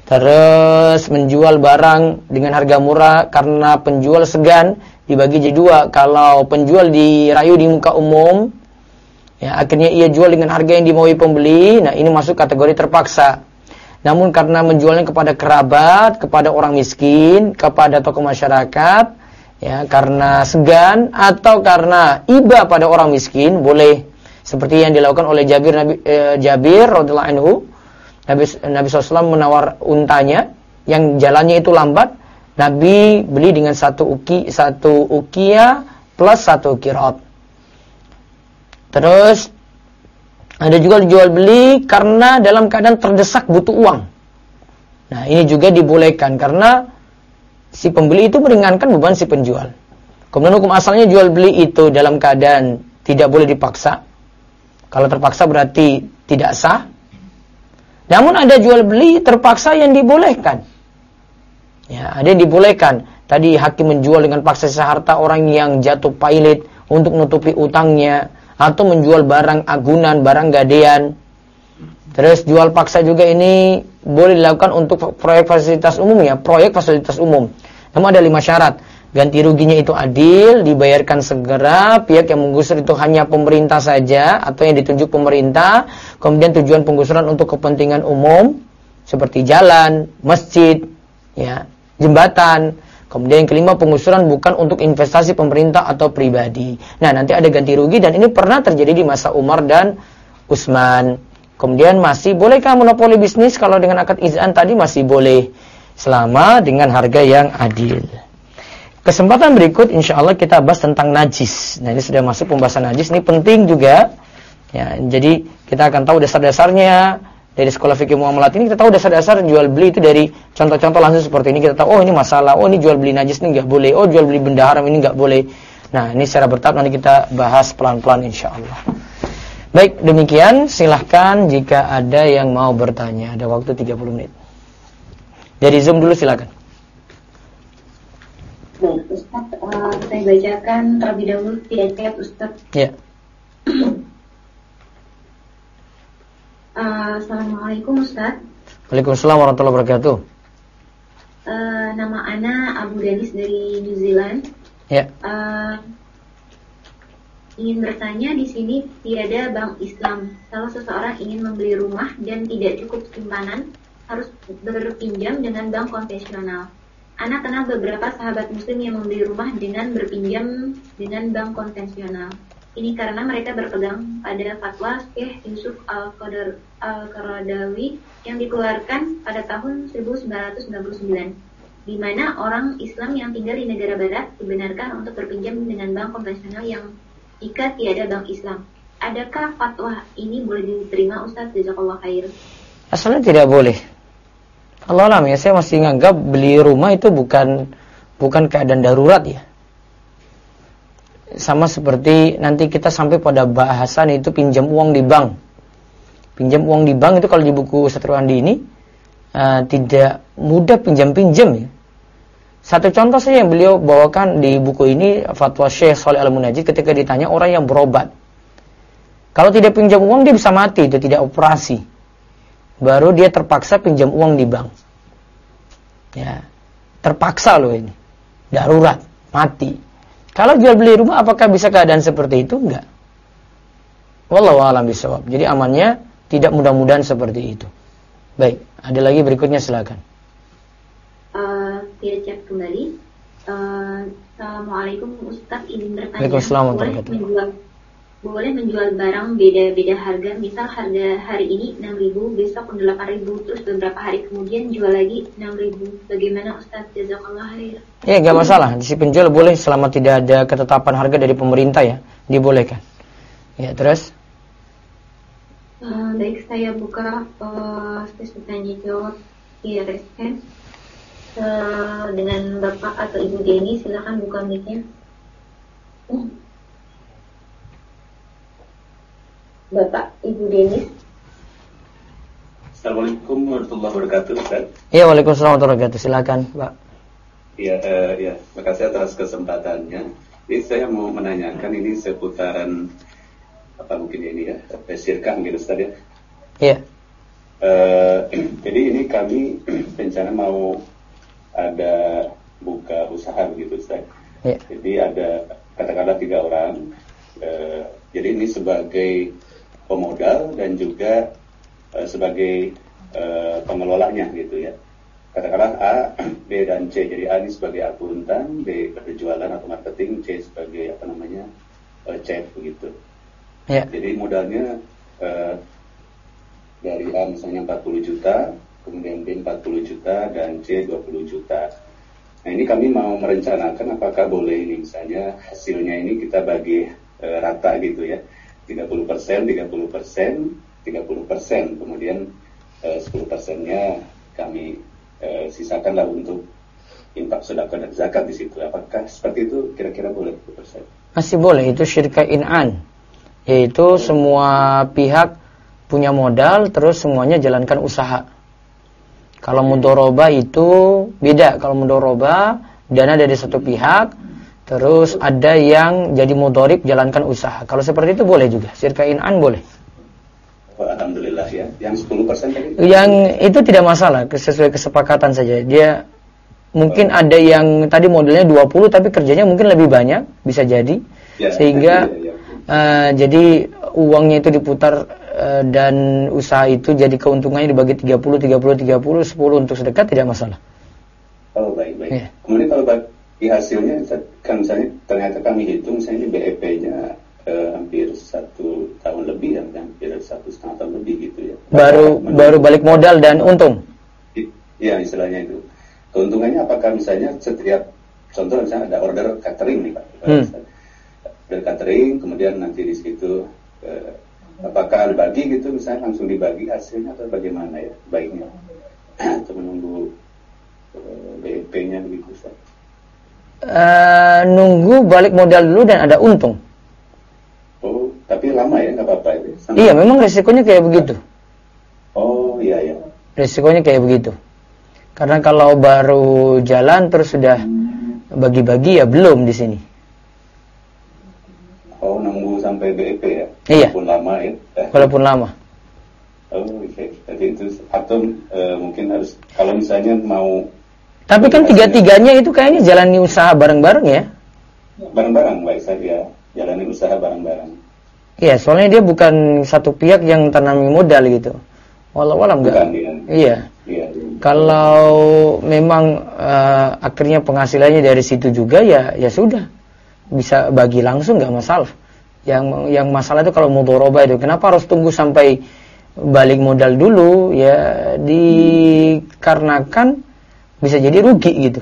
Terus menjual barang dengan harga murah karena penjual segan, dibagi jadi 2. Kalau penjual dirayu di muka umum, ya akhirnya ia jual dengan harga yang dimaui pembeli. Nah, ini masuk kategori terpaksa. namun karena menjualnya kepada kerabat, kepada orang miskin, kepada tokoh masyarakat, ya, karena segan atau karena iba pada orang miskin, boleh. Seperti yang dilakukan oleh Jabir radhiyallahu anhu. Nabi SAW menawar untanya yang jalannya itu lambat. Nabi beli dengan satu ukiah plus satu qiraat. Terus ada juga jual beli karena dalam keadaan terdesak butuh uang. Nah, ini juga dibolehkan karena si pembeli itu meringankan beban si penjual. Kemudian hukum asalnya jual beli itu dalam keadaan tidak boleh dipaksa. Kalau terpaksa berarti tidak sah. Namun ada jual beli terpaksa yang dibolehkan. Ya, ada yang dibolehkan. Tadi hakim menjual dengan paksa sisa harta orang yang jatuh pailit untuk menutupi utangnya, atau menjual barang agunan, barang gadean. Terus jual paksa juga ini boleh dilakukan untuk proyek fasilitas umum, ya, proyek fasilitas umum. Namun ada 5 syarat. Ganti ruginya itu adil, dibayarkan segera, pihak yang menggusur itu hanya pemerintah saja atau yang ditunjuk pemerintah. Kemudian tujuan penggusuran untuk kepentingan umum seperti jalan, masjid, ya, jembatan. Kemudian yang kelima, penggusuran bukan untuk investasi pemerintah atau pribadi. Nah, nanti ada ganti rugi dan ini pernah terjadi di masa Umar dan Utsman. Kemudian masih bolehkah monopoli bisnis? Kalau dengan akad izan tadi masih boleh selama dengan harga yang adil. Kesempatan berikut insya Allah kita bahas tentang najis. Nah, ini sudah masuk pembahasan najis. Ini penting juga. Ya, jadi kita akan tahu dasar-dasarnya dari sekolah fikih muamalat ini. Kita tahu dasar-dasar jual beli itu dari contoh-contoh langsung seperti ini. Kita tahu, oh ini masalah, oh ini jual beli najis ini nggak boleh, oh jual beli benda haram ini nggak boleh. Nah, ini secara bertahap nanti kita bahas pelan-pelan insya Allah. Baik, demikian. Silahkan jika ada yang mau bertanya. Ada waktu 30 menit. Dari Zoom dulu silakan. Baik, Ustaz, saya bacakan terlebih dahulu via chat, Ustaz. Ya. Assalamualaikum, Ustaz. Waalaikumsalam warahmatullahi wabarakatuh. Nama Ana Abu Danis dari New Zealand. Ya. Ingin bertanya, di sini tiada bank Islam. Kalau seseorang ingin membeli rumah dan tidak cukup simpanan, harus berpinjam dengan bank konvensional. Ana kenal beberapa sahabat muslim yang membeli rumah dengan berpinjam dengan bank konvensional. Ini karena mereka berpegang pada fatwa Syekh Yusuf Al-Qaradawi yang dikeluarkan pada tahun 1999, di mana orang Islam yang tinggal di negara barat dibenarkan untuk berpinjam dengan bank konvensional yang jika tiada bank Islam. Adakah fatwa ini boleh diterima, Ustaz? Jazakallah khair. Asalnya tidak boleh. Allah alam, ya, saya masih menganggap beli rumah itu bukan keadaan darurat, ya. Sama seperti nanti kita sampai pada bahasan itu pinjam uang di bank. Pinjam uang di bank itu kalau di buku Ustaz Rwandi ini tidak mudah pinjam-pinjam, ya. Satu contoh saja yang beliau bawakan di buku ini, fatwa Syekh Shalih Al-Munajjid ketika ditanya orang yang berobat. Kalau tidak pinjam uang dia bisa mati, itu tidak operasi. Baru dia terpaksa pinjam uang di bank. Ya, terpaksa loh ini. Darurat, mati. Kalau jual beli rumah apakah bisa keadaan seperti itu? Enggak. Wallahu a'lam bishawab. Jadi amannya tidak mudah-mudahan seperti itu. Baik, ada lagi berikutnya silakan. Via chat kembali. Assalamualaikum Ustaz, izin bertanya. Waalaikumsalam. Boleh menjual barang beda-beda harga, misal harga hari ini 6.000, besok 8.000, terus beberapa hari kemudian jual lagi 6.000. Bagaimana Ustaz? Jazakallah khair. Ya, enggak masalah. Si penjual boleh selama tidak ada ketetapan harga dari pemerintah, ya, dibolehkan. Ya, terus? Baik, saya buka sesi tanya jawab via respen dengan Bapak atau Ibu Deni. Silakan buka mic-nya. Bapak, Ibu Denis. Assalamualaikum warahmatullahi wabarakatuh, Ustaz. Ya, waalaikumsalam warahmatullahi wabarakatuh. Silakan, Pak. Ya, makasih atas kesempatannya. Jadi saya mau menanyakan ini seputaran apa mungkin ini ya, syirkah gitu, Ustaz ya. Iya. Jadi ini kami rencana mau ada buka usaha begitu, Ustaz. Iya. Jadi ada katakanlah 3 orang. Jadi ini sebagai pemodal dan juga sebagai pengelolanya gitu ya. Katakanlah A, B dan C. Jadi A ini sebagai akuntan, B berjualan atau marketing, C sebagai chef begitu. Ya. Jadi modalnya dari A misalnya 40 juta, kemudian B 40 juta dan C 20 juta. Nah ini kami mau merencanakan apakah boleh ini misalnya hasilnya ini kita bagi rata gitu ya. 30%, 30%, 30%, kemudian 10%-nya kami sisakanlah untuk infak, sedekah dan zakat di situ. Apakah seperti itu kira-kira boleh 10%? Masih boleh, itu syirka in'an. Yaitu semua pihak punya modal, terus semuanya jalankan usaha. Kalau mudoroba itu beda. Kalau mudoroba dana dari satu pihak, terus ada yang jadi mudorib jalankan usaha. Kalau seperti itu boleh juga. Syirka in'an boleh. Oh, alhamdulillah ya. Yang 10% tadi? Yang itu tidak masalah, sesuai kesepakatan saja. Dia mungkin ada yang tadi modelnya 20 tapi kerjanya mungkin lebih banyak, bisa jadi. Ya, sehingga jadi uangnya itu diputar dan usaha itu jadi keuntungannya dibagi 30, 10 untuk sedekah, tidak masalah. Oh baik. Ya. Kemudian kalau bagi hasilnya kan misalnya ternyata kami hitung misalnya BEP-nya hampir 1 tahun lebih ya, hampir 1,5 tahun lebih gitu ya. Baru balik modal dan untung. Iya istilahnya itu. Keuntungannya apakah misalnya setiap contoh misalnya ada order catering nih Pak. Order catering kemudian nanti di situ apakah dibagi gitu misalnya langsung dibagi hasilnya atau bagaimana ya baiknya atau menunggu BEP-nya begitu Ustaz? Nunggu balik modal dulu dan ada untung. Oh tapi lama ya nggak apa-apa itu? Iya memang resikonya kayak begitu. Oh iya. Resikonya kayak begitu. Karena kalau baru jalan terus sudah bagi-bagi ya belum di sini. Oh nunggu sampai BEP ya? Iya. Walaupun lama ya? Walaupun lama. Oh iya. Jadi itu atau mungkin harus kalau misalnya mau. Tapi kan tiga-tiganya itu kayaknya jalani usaha bareng-bareng ya? Bareng-bareng baik saja. Jalani usaha bareng-bareng. Iya, soalnya dia bukan satu pihak yang tanami modal gitu. Walau-walau enggak. Iya. Kalau memang akhirnya penghasilannya dari situ juga ya sudah. Bisa bagi langsung enggak masalah. Yang masalah itu kalau mudharabah itu kenapa harus tunggu sampai balik modal dulu ya, dikarenakan bisa jadi rugi gitu.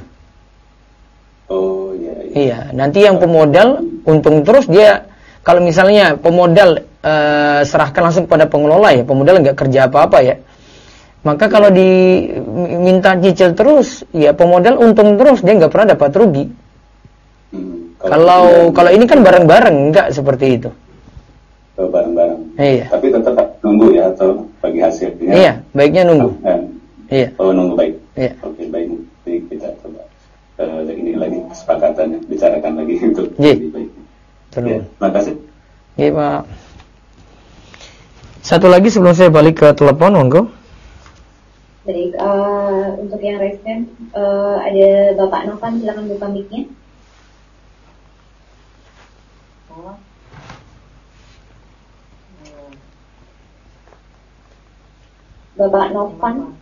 Oh iya. Iya, nanti yang pemodal untung terus dia. Kalau misalnya pemodal serahkan langsung kepada pengelola ya, pemodal nggak kerja apa-apa ya. Maka kalau diminta cicil terus, ya pemodal untung terus, dia nggak pernah dapat rugi. Kalau ini kan bareng-bareng, nggak seperti itu. Bareng-bareng. Iya. Tapi tetap nunggu ya atau bagi hasilnya. Iya, baiknya nunggu. Iya. Oh nunggu baik. Iya. Oke baik. Jadi kita coba ini lagi kesepakatannya bicarakan lagi untuk lebih baik. Ya, terima kasih. Iya Pak. Satu lagi sebelum saya balik ke telepon, monggo. Baik, untuk yang respen ada Bapak Novan, silakan buka mic-nya. Bapak Novan.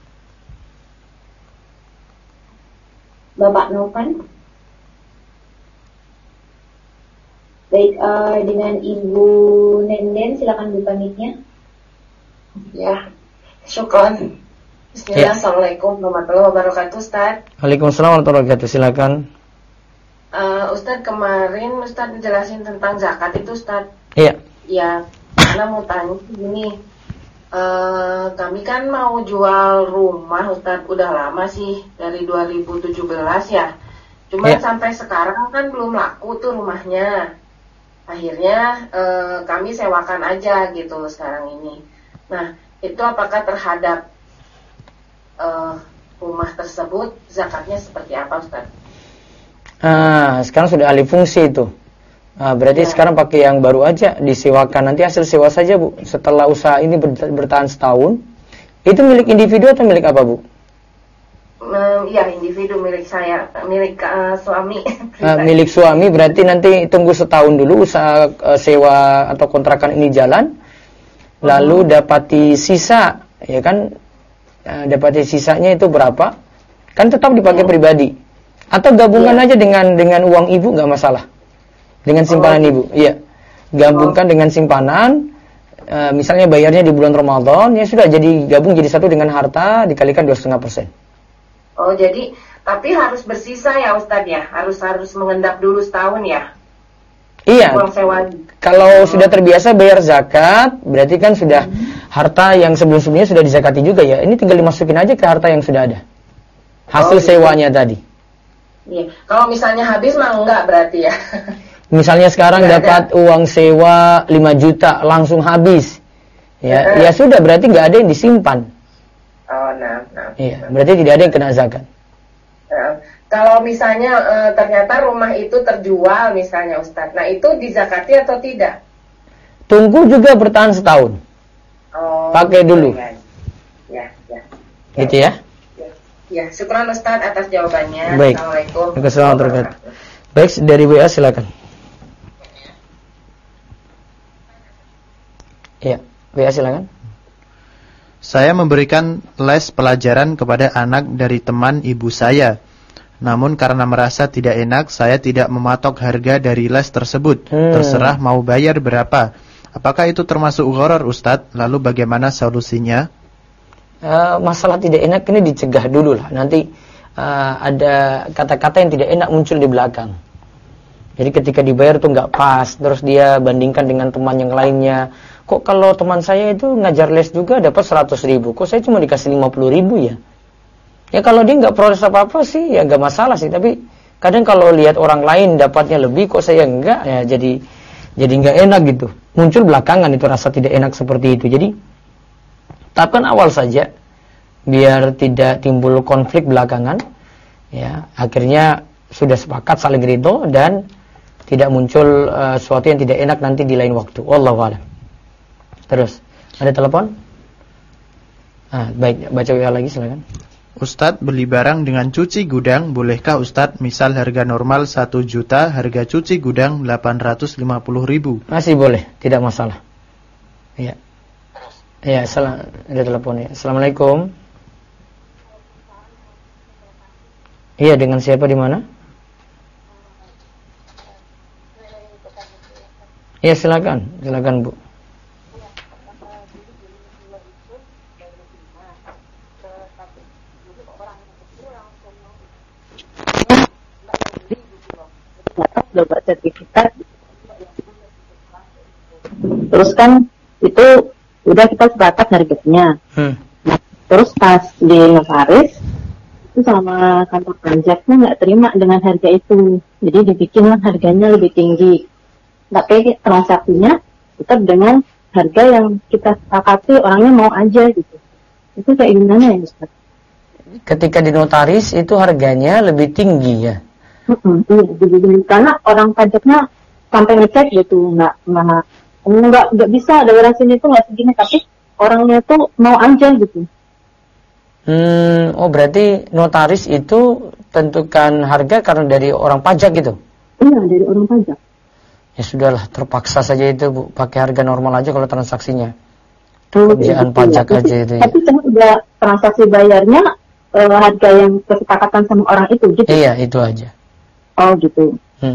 Baik, dengan Ibu Nenden silakan buka mic-nya. Ya, syukron. Bismillah, Assalamualaikum warahmatullahi wabarakatuh, Ustaz. Waalaikumsalam warahmatullahi wabarakatuh, silakan. Ustaz, kemarin Ustaz dijelasin tentang zakat itu, Ustaz. Iya. Ya, karena mau tanya gini, kami kan mau jual rumah, Ustaz, udah lama sih, dari 2017 ya. Cuma sampai sekarang kan belum laku tuh rumahnya. Akhirnya kami sewakan aja gitu sekarang ini. Nah, itu apakah terhadap rumah tersebut zakatnya seperti apa, Ustaz? Sekarang sudah alih fungsi itu. Berarti sekarang pakai yang baru aja, disewakan. Nanti hasil sewa saja, Bu. Setelah usaha ini bertahan setahun, itu milik individu atau milik apa, Bu? Ya, individu, milik saya, milik suami. Milik suami, berarti nanti tunggu setahun dulu usaha sewa atau kontrakan ini jalan, lalu dapati sisa, ya kan, dapati sisanya itu berapa, kan tetap dipakai pribadi. Atau gabungkan aja dengan uang ibu, nggak masalah. Dengan simpanan ibu, iya. Gabungkan dengan simpanan, misalnya bayarnya di bulan Ramadan, ya sudah jadi gabung jadi satu dengan harta dikalikan 2,5%. Oh, jadi tapi harus bersisa ya Ustadz ya, harus mengendap dulu setahun ya. Iya. Uang sewa. Kalau sudah terbiasa bayar zakat, berarti kan sudah harta yang sebelum-sebelumnya sudah dizakati juga ya. Ini tinggal dimasukin aja ke harta yang sudah ada. Hasil sewanya tadi. Iya. Kalau misalnya habis mah enggak berarti ya. Misalnya sekarang dapat uang sewa 5 juta langsung habis. Ya, ya sudah berarti nggak ada yang disimpan. Oh, Iya, berarti tidak ada yang kena zakat. Kalau misalnya ternyata rumah itu terjual misalnya Ustadz, nah itu dizakati atau tidak? Tunggu juga bertahan setahun. Oh, pakai dulu. Ya. Gitu ya. Ya, syukran Ustadz atas jawabannya. Baik. Assalamualaikum. Waalaikumsalam. Baik, dari WA silakan. Ya, WA silakan. Saya memberikan les pelajaran kepada anak dari teman ibu saya. Namun karena merasa tidak enak, saya tidak mematok harga dari les tersebut. Terserah mau bayar berapa. Apakah itu termasuk gharar Ustadz? Lalu bagaimana solusinya? Masalah tidak enak ini dicegah dulu lah. Nanti ada kata-kata yang tidak enak muncul di belakang. Jadi ketika dibayar tuh nggak pas. Terus dia bandingkan dengan teman yang lainnya. Kok kalau teman saya itu ngajar les juga dapat 100.000. Kok saya cuma dikasih 50.000 ya? Ya kalau dia nggak protes apa-apa sih ya nggak masalah sih. Tapi kadang kalau lihat orang lain dapatnya lebih kok saya enggak, ya jadi nggak enak gitu. Muncul belakangan itu rasa tidak enak seperti itu. Jadi tetapkan awal saja biar tidak timbul konflik belakangan. Ya, akhirnya sudah sepakat saling ridho dan tidak muncul sesuatu yang tidak enak nanti di lain waktu. Wallahu a'lam. Terus ada telepon? Baik, baca WA lagi silakan. Ustadz, beli barang dengan cuci gudang, bolehkah Ustadz? Misal harga normal 1 juta, harga cuci gudang 850.000. Masih boleh, tidak masalah. Iya. Iya, ada telepon ya. Assalamualaikum. Iya, dengan siapa di mana? Iya, silakan Bu. Dapat sertifikat, terus kan itu udah kita sepakat harganya. Nah, terus pas di notaris itu sama kantor pajaknya nggak terima dengan harga itu, jadi dibikinlah harganya lebih tinggi. Tapi transaksinya tetap dengan harga yang kita sepakati, orangnya mau aja gitu. Itu kayak gimana ya Ustaz? Ketika di notaris itu harganya lebih tinggi ya? Iya, karena orang pajaknya sampai ngecek gitu, nggak bisa ada rasanya itu nggak segini, tapi orangnya tuh mau aja gitu. Oh berarti notaris itu tentukan harga karena dari orang pajak gitu? Iya, dari orang pajak. Ya sudahlah, terpaksa saja itu Bu, pakai harga normal aja kalau transaksinya. Kerjaan pajak ya. Aja itu. Tapi kan udah transaksi bayarnya harga yang kesepakatan sama orang itu gitu. Iya, itu aja. Oh gitu.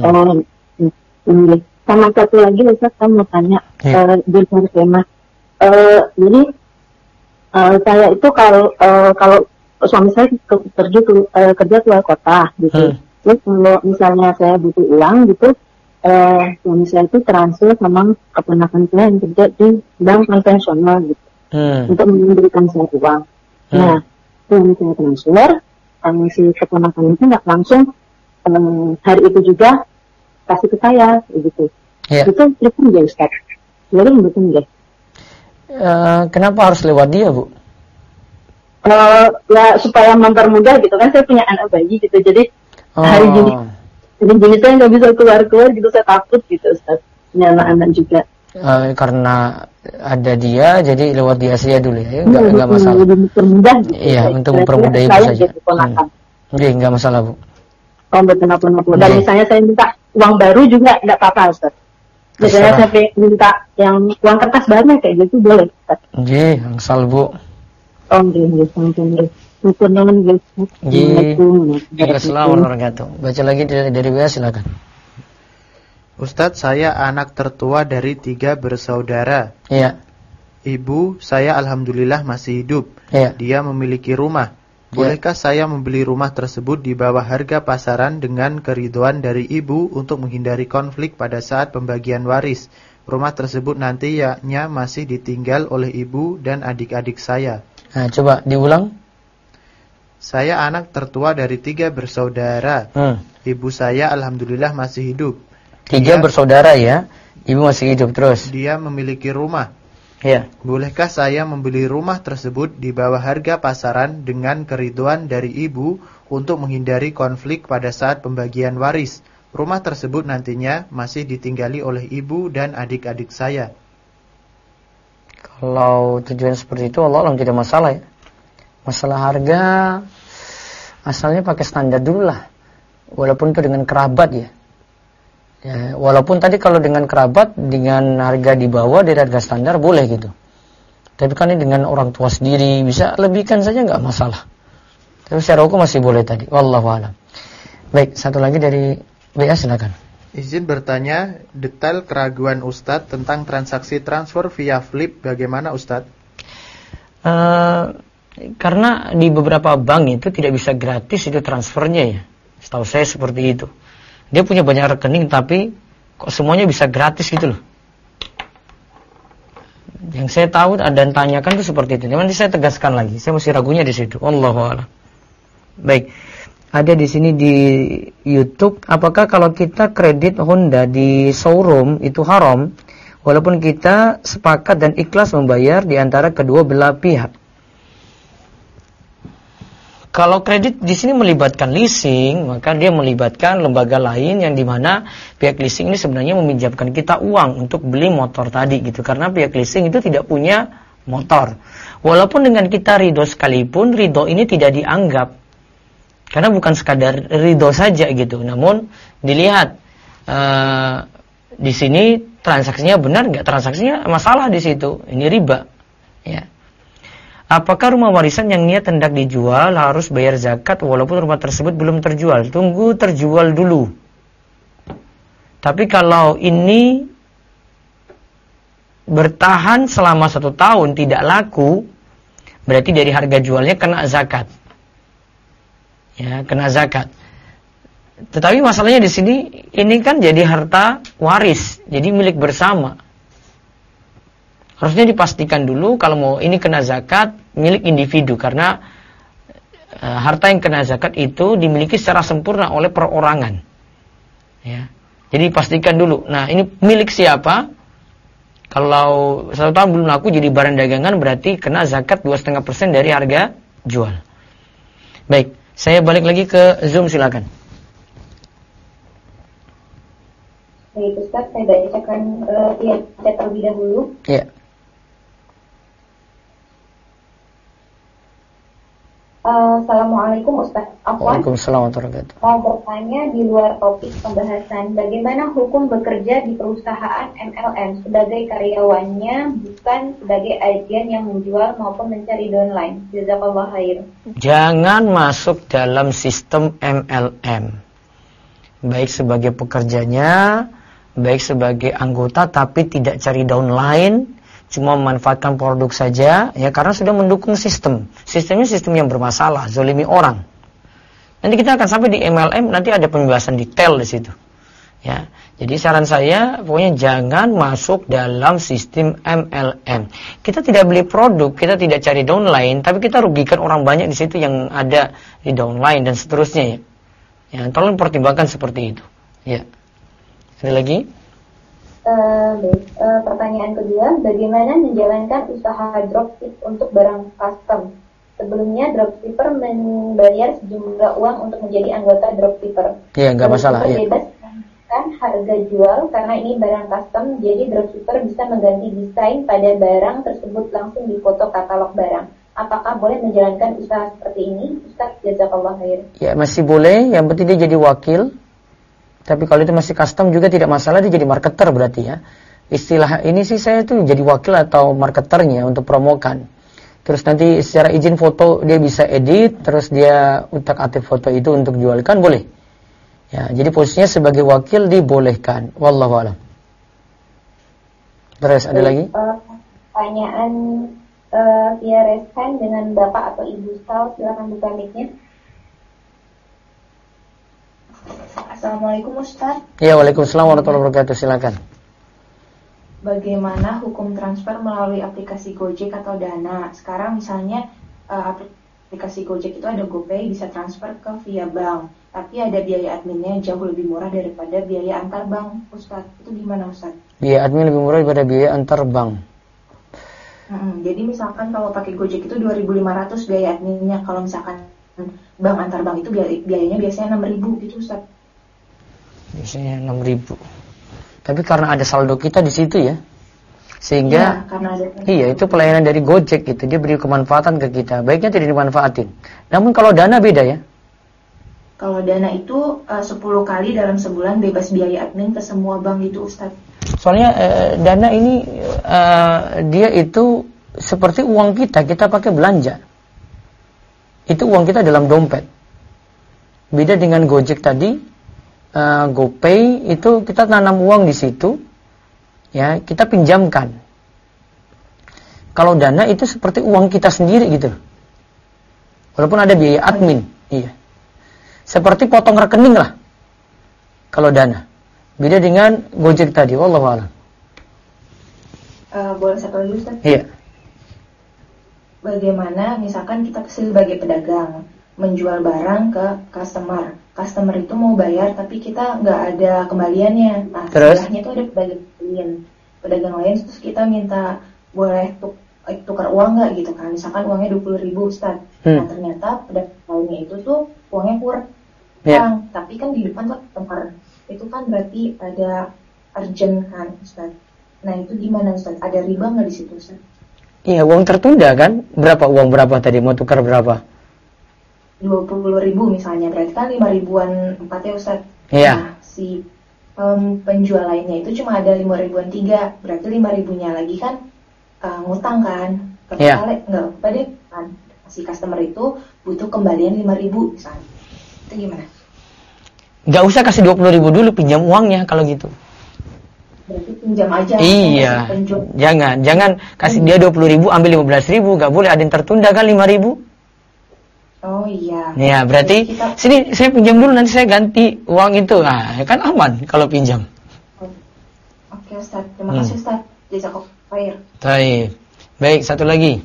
Sama satu lagi Ustaz, saya mau tanya di luar tema. Jadi saya itu kalau suami saya kerja keluar kota gitu. Terus kalau misalnya saya butuh uang gitu, suami saya itu transfer sama keponakan saya yang kerja di bank konvensional gitu, untuk memberikan saya uang. Nah, suami saya transfer, si keponakan itu nggak langsung hari itu juga kasih ke saya gitu. Itu betul nggak Ustaz? Betul nggak? Kenapa harus lewat dia Bu? Ya supaya mempermudah gitu kan, saya punya anak bayi gitu, jadi hari gini saya nggak bisa keluar gitu, saya takut gitu Ustaz, punya anak-anak juga. Karena ada dia, jadi lewat dia saja dulu ya, nggak masalah. Lebih mempermudah gitu. Iya, untuk mempermudah ibu saja. Jadi nggak masalah Bu. Dan misalnya saya minta uang baru juga nggak apa-apa Ustaz. Misalnya saya minta yang uang kertas banyak kayak gitu boleh Ustaz. Angsal Bu. Oh, nggih, sampun. Syukur nuwun, nggih. Assalamualaikum warahmatullahi wabarakatuh. Baca lagi dari WA, silakan. Ustadz, saya anak tertua dari 3 bersaudara. Iya. Ibu saya alhamdulillah masih hidup. Iya. Dia memiliki rumah. Bolehkah saya membeli rumah tersebut di bawah harga pasaran dengan keridhaan dari ibu untuk menghindari konflik pada saat pembagian waris? Rumah tersebut nantinya masih ditinggal oleh ibu dan adik-adik saya. Nah, coba diulang. Saya anak tertua dari 3 bersaudara. Ibu saya alhamdulillah masih hidup. 3 bersaudara ya. Ibu masih hidup terus. Dia memiliki rumah. Ya. Bolehkah saya membeli rumah tersebut di bawah harga pasaran dengan keridhaan dari ibu untuk menghindari konflik pada saat pembagian waris? Rumah tersebut nantinya masih ditinggali oleh ibu dan adik-adik saya. Kalau tujuan seperti itu, Allah alam tidak masalah ya. Masalah harga, asalnya pakai standar dulu lah. Walaupun itu dengan kerabat ya. Ya, walaupun tadi kalau dengan kerabat dengan harga di bawah dari harga standar boleh gitu. Tapi kan ini dengan orang tua sendiri bisa lebihkan saja nggak masalah. Tapi secara hukum masih boleh tadi. Wallahu a'lam. Baik, satu lagi dari WA, silakan. Izin bertanya, detail keraguan Ustadz tentang transaksi transfer via Flip bagaimana Ustadz? Karena di beberapa bank itu tidak bisa gratis itu transfernya ya. Setahu saya seperti itu. Dia punya banyak rekening tapi kok semuanya bisa gratis gitu loh. Yang saya tahu dan tanyakan itu seperti itu. Nanti saya tegaskan lagi. Saya masih ragunya di situ. Wallahu a'lam. Baik. Ada di sini di YouTube, apakah kalau kita kredit Honda di showroom itu haram walaupun kita sepakat dan ikhlas membayar di antara kedua belah pihak? Kalau kredit di sini melibatkan leasing, maka dia melibatkan lembaga lain yang dimana pihak leasing ini sebenarnya meminjamkan kita uang untuk beli motor tadi gitu. Karena pihak leasing itu tidak punya motor. Walaupun dengan kita ridho sekalipun, ridho ini tidak dianggap. Karena bukan sekadar ridho saja gitu. Namun dilihat di sini transaksinya benar nggak? Transaksinya masalah di situ. Ini riba. Ya. Apakah rumah warisan yang niat hendak dijual harus bayar zakat walaupun rumah tersebut belum terjual? Tunggu terjual dulu. Tapi kalau ini bertahan selama 1 tahun tidak laku, berarti dari harga jualnya kena zakat. Ya, kena zakat. Tetapi masalahnya di sini ini kan jadi harta waris, jadi milik bersama. Harusnya dipastikan dulu kalau mau ini kena zakat milik individu karena harta yang kena zakat itu dimiliki secara sempurna oleh perorangan. Ya. Jadi pastikan dulu. Nah, ini milik siapa? Kalau 1 tahun belum laku jadi barang dagangan berarti kena zakat 2,5% dari harga jual. Baik, saya balik lagi ke Zoom, silakan. Baik, Ustaz, saya bacakan chat terlebih dahulu. Iya. Assalamualaikum Ustaz. Waalaikumsalam warahmatullahi wabarakatuh. Mau bertanya di luar topik pembahasan, bagaimana hukum bekerja di perusahaan MLM sebagai karyawannya bukan sebagai agen yang menjual maupun mencari downline? Jazakallah khair. Jangan masuk dalam sistem MLM. Baik sebagai pekerjanya, baik sebagai anggota, tapi tidak cari downline. Cuma memanfaatkan produk saja, ya karena sudah mendukung sistem. Sistemnya sistem yang bermasalah, zolimi orang. Nanti kita akan sampai di MLM, nanti ada pembahasan detail di situ. Ya, jadi saran saya, pokoknya jangan masuk dalam sistem MLM. Kita tidak beli produk, kita tidak cari downline, tapi kita rugikan orang banyak di situ yang ada di downline dan seterusnya. Ya, ya tolong pertimbangkan seperti itu. Ya, ada lagi? Pertanyaan kedua, bagaimana menjalankan usaha dropship untuk barang custom? Sebelumnya dropshipper membayar sejumlah uang untuk menjadi anggota dropshipper. Iya, nggak masalah. Iya. Bebas kan harga jual karena ini barang custom, jadi dropshipper bisa mengganti desain pada barang tersebut langsung di foto katalog barang. Apakah boleh menjalankan usaha seperti ini? Ustaz, jazakallah khair. Ya, masih boleh. Yang penting dia jadi wakil. Tapi kalau itu masih custom juga tidak masalah, dia jadi marketer berarti ya. Istilah ini sih saya tuh jadi wakil atau marketernya untuk promokan. terus nanti secara izin foto dia bisa edit, terus dia utak-atik foto itu untuk jualkan, boleh. Ya, jadi posisinya sebagai wakil dibolehkan. Wallahu a'lam. Terus ada lagi? Pertanyaan via reskan dengan Bapak atau Ibu Ustaz, silakan buka mic-nya. Assalamualaikum Ustaz. Ya, waalaikumsalam warahmatullahi wabarakatuh. Silakan. Bagaimana hukum transfer melalui aplikasi Gojek atau Dana? Sekarang misalnya aplikasi Gojek itu ada GoPay, bisa transfer ke via bank, tapi ada biaya adminnya jauh lebih murah daripada biaya antar bank, Ustaz. Itu gimana, Ustaz? Biaya admin lebih murah daripada biaya antar bank. Jadi misalkan kalau pakai Gojek itu 2.500 biaya adminnya, kalau misalkan bank antar bank itu biayanya biasanya 6.000 gitu, Ustaz. Biasanya 6.000. Tapi karena ada saldo kita di situ ya, sehingga iya itu pelayanan dari Gojek gitu, dia beri kemanfaatan ke kita, baiknya tidak dimanfaatin. Namun kalau Dana beda ya. Kalau Dana itu 10 kali dalam sebulan bebas biaya admin ke semua bank itu, Ustaz. Soalnya Dana ini dia itu seperti uang kita pakai belanja. Itu uang kita dalam dompet. Beda dengan Gojek tadi. GoPay itu kita tanam uang di situ, ya kita pinjamkan. Kalau Dana itu seperti uang kita sendiri gitu, walaupun ada biaya admin, iya. Seperti potong rekening lah. Kalau Dana, beda dengan Gojek tadi. Wallahu a'lam. Boleh satu lagi, Ustaz? Iya. Bagaimana misalkan kita sebagai pedagang menjual barang ke customer itu mau bayar tapi kita nggak ada kembaliannya. Nah, sebelahnya itu ada pedagang lain terus kita minta boleh tukar uang nggak gitu kan, misalkan uangnya 20.000 Ustaz. Nah ternyata pedagang lainnya itu tuh uangnya kurang, tapi kan di depan tuh tukar, itu kan berarti ada urgent kan, Ustaz. Nah itu gimana, Ustaz? Ada riba nggak di situ, Ustaz? Iya, uang tertunda kan? Uang berapa tadi? Mau tukar berapa? 20.000 misalnya, berarti kan 5.000-an 4 ya, Ustaz. Iya. Nah, si penjual lainnya itu cuma ada 5.000-an 3, berarti 5.000-nya lagi kan ngutang kan? Iya. Nggak pada kan? Si customer itu butuh kembalian 5.000 misalnya. Itu gimana? Nggak usah kasih 20.000 dulu, pinjam uangnya kalau gitu. Berarti pinjam aja. Iya. Jangan kasih dia 20.000 ambil 15.000, nggak boleh, ada yang tertunda kan 5.000. Oh iya. Ya berarti sini saya pinjam dulu, nanti saya ganti uang itu. Nah, kan aman kalau pinjam. Oke Ustaz, terima kasih Ustaz. Jazakallahu khair. Baik, satu lagi.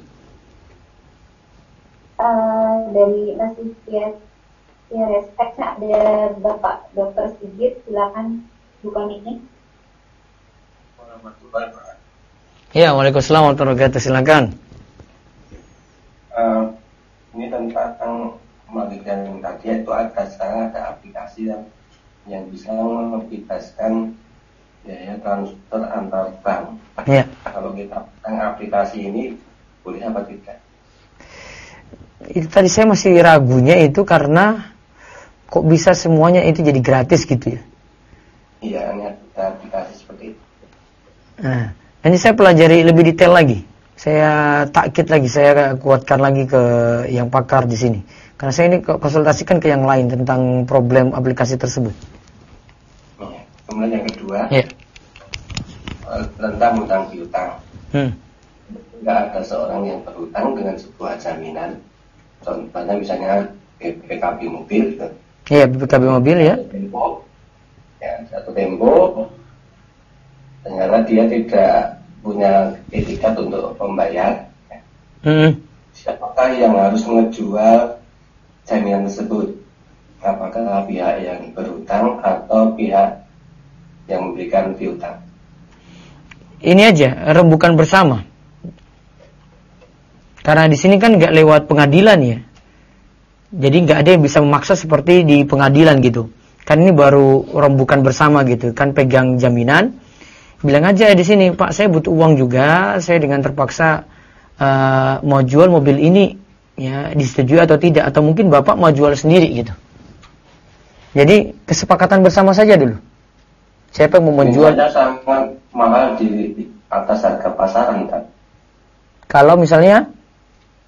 Dari Nasi Respect ada Bapak Dr. Sigit, silakan buka mic-nya. Ya, waalaikumsalam warahmatullahi wabarakatuh. Silakan. Ini tentang melanjutkan yang tadi, itu sekarang ada aplikasi yang bisa membebaskan biaya transfer antar bank. Ya. Kalau kita pakai aplikasi ini boleh apa tidak? Itu tadi saya masih ragunya itu karena kok bisa semuanya itu jadi gratis gitu ya? Iya, ini ada aplikasi seperti itu. Nah, nanti saya pelajari lebih detail lagi. Saya takkit lagi, saya kuatkan lagi ke yang pakar di sini. Karena saya ini konsultasikan ke yang lain tentang problem aplikasi tersebut. Ya. Kemudian yang kedua, tentang hutang piutang. Tidak ada seorang yang berhutang dengan sebuah jaminan. Contohnya misalnya BPKB mobil. Iya, BPKB mobil ya. Satu tempo. Ternyata dia tidak punya etikat untuk membayar. Siapakah yang harus menjual jaminan tersebut? Apakah pihak yang berhutang atau pihak yang memberikan piutang? Ini aja rembukan bersama. Karena di sini kan nggak lewat pengadilan ya. Jadi nggak ada yang bisa memaksa seperti di pengadilan gitu. Kan ini baru rembukan bersama gitu. Kan pegang jaminan. Bilang aja di sini, Pak, saya butuh uang juga, saya dengan terpaksa mau jual mobil ini, ya disetujui atau tidak, atau mungkin Bapak mau jual sendiri gitu. Jadi kesepakatan bersama saja dulu. Siapa yang mau menjual? Ini sangat mahal di atas harga pasaran kan? Kalau misalnya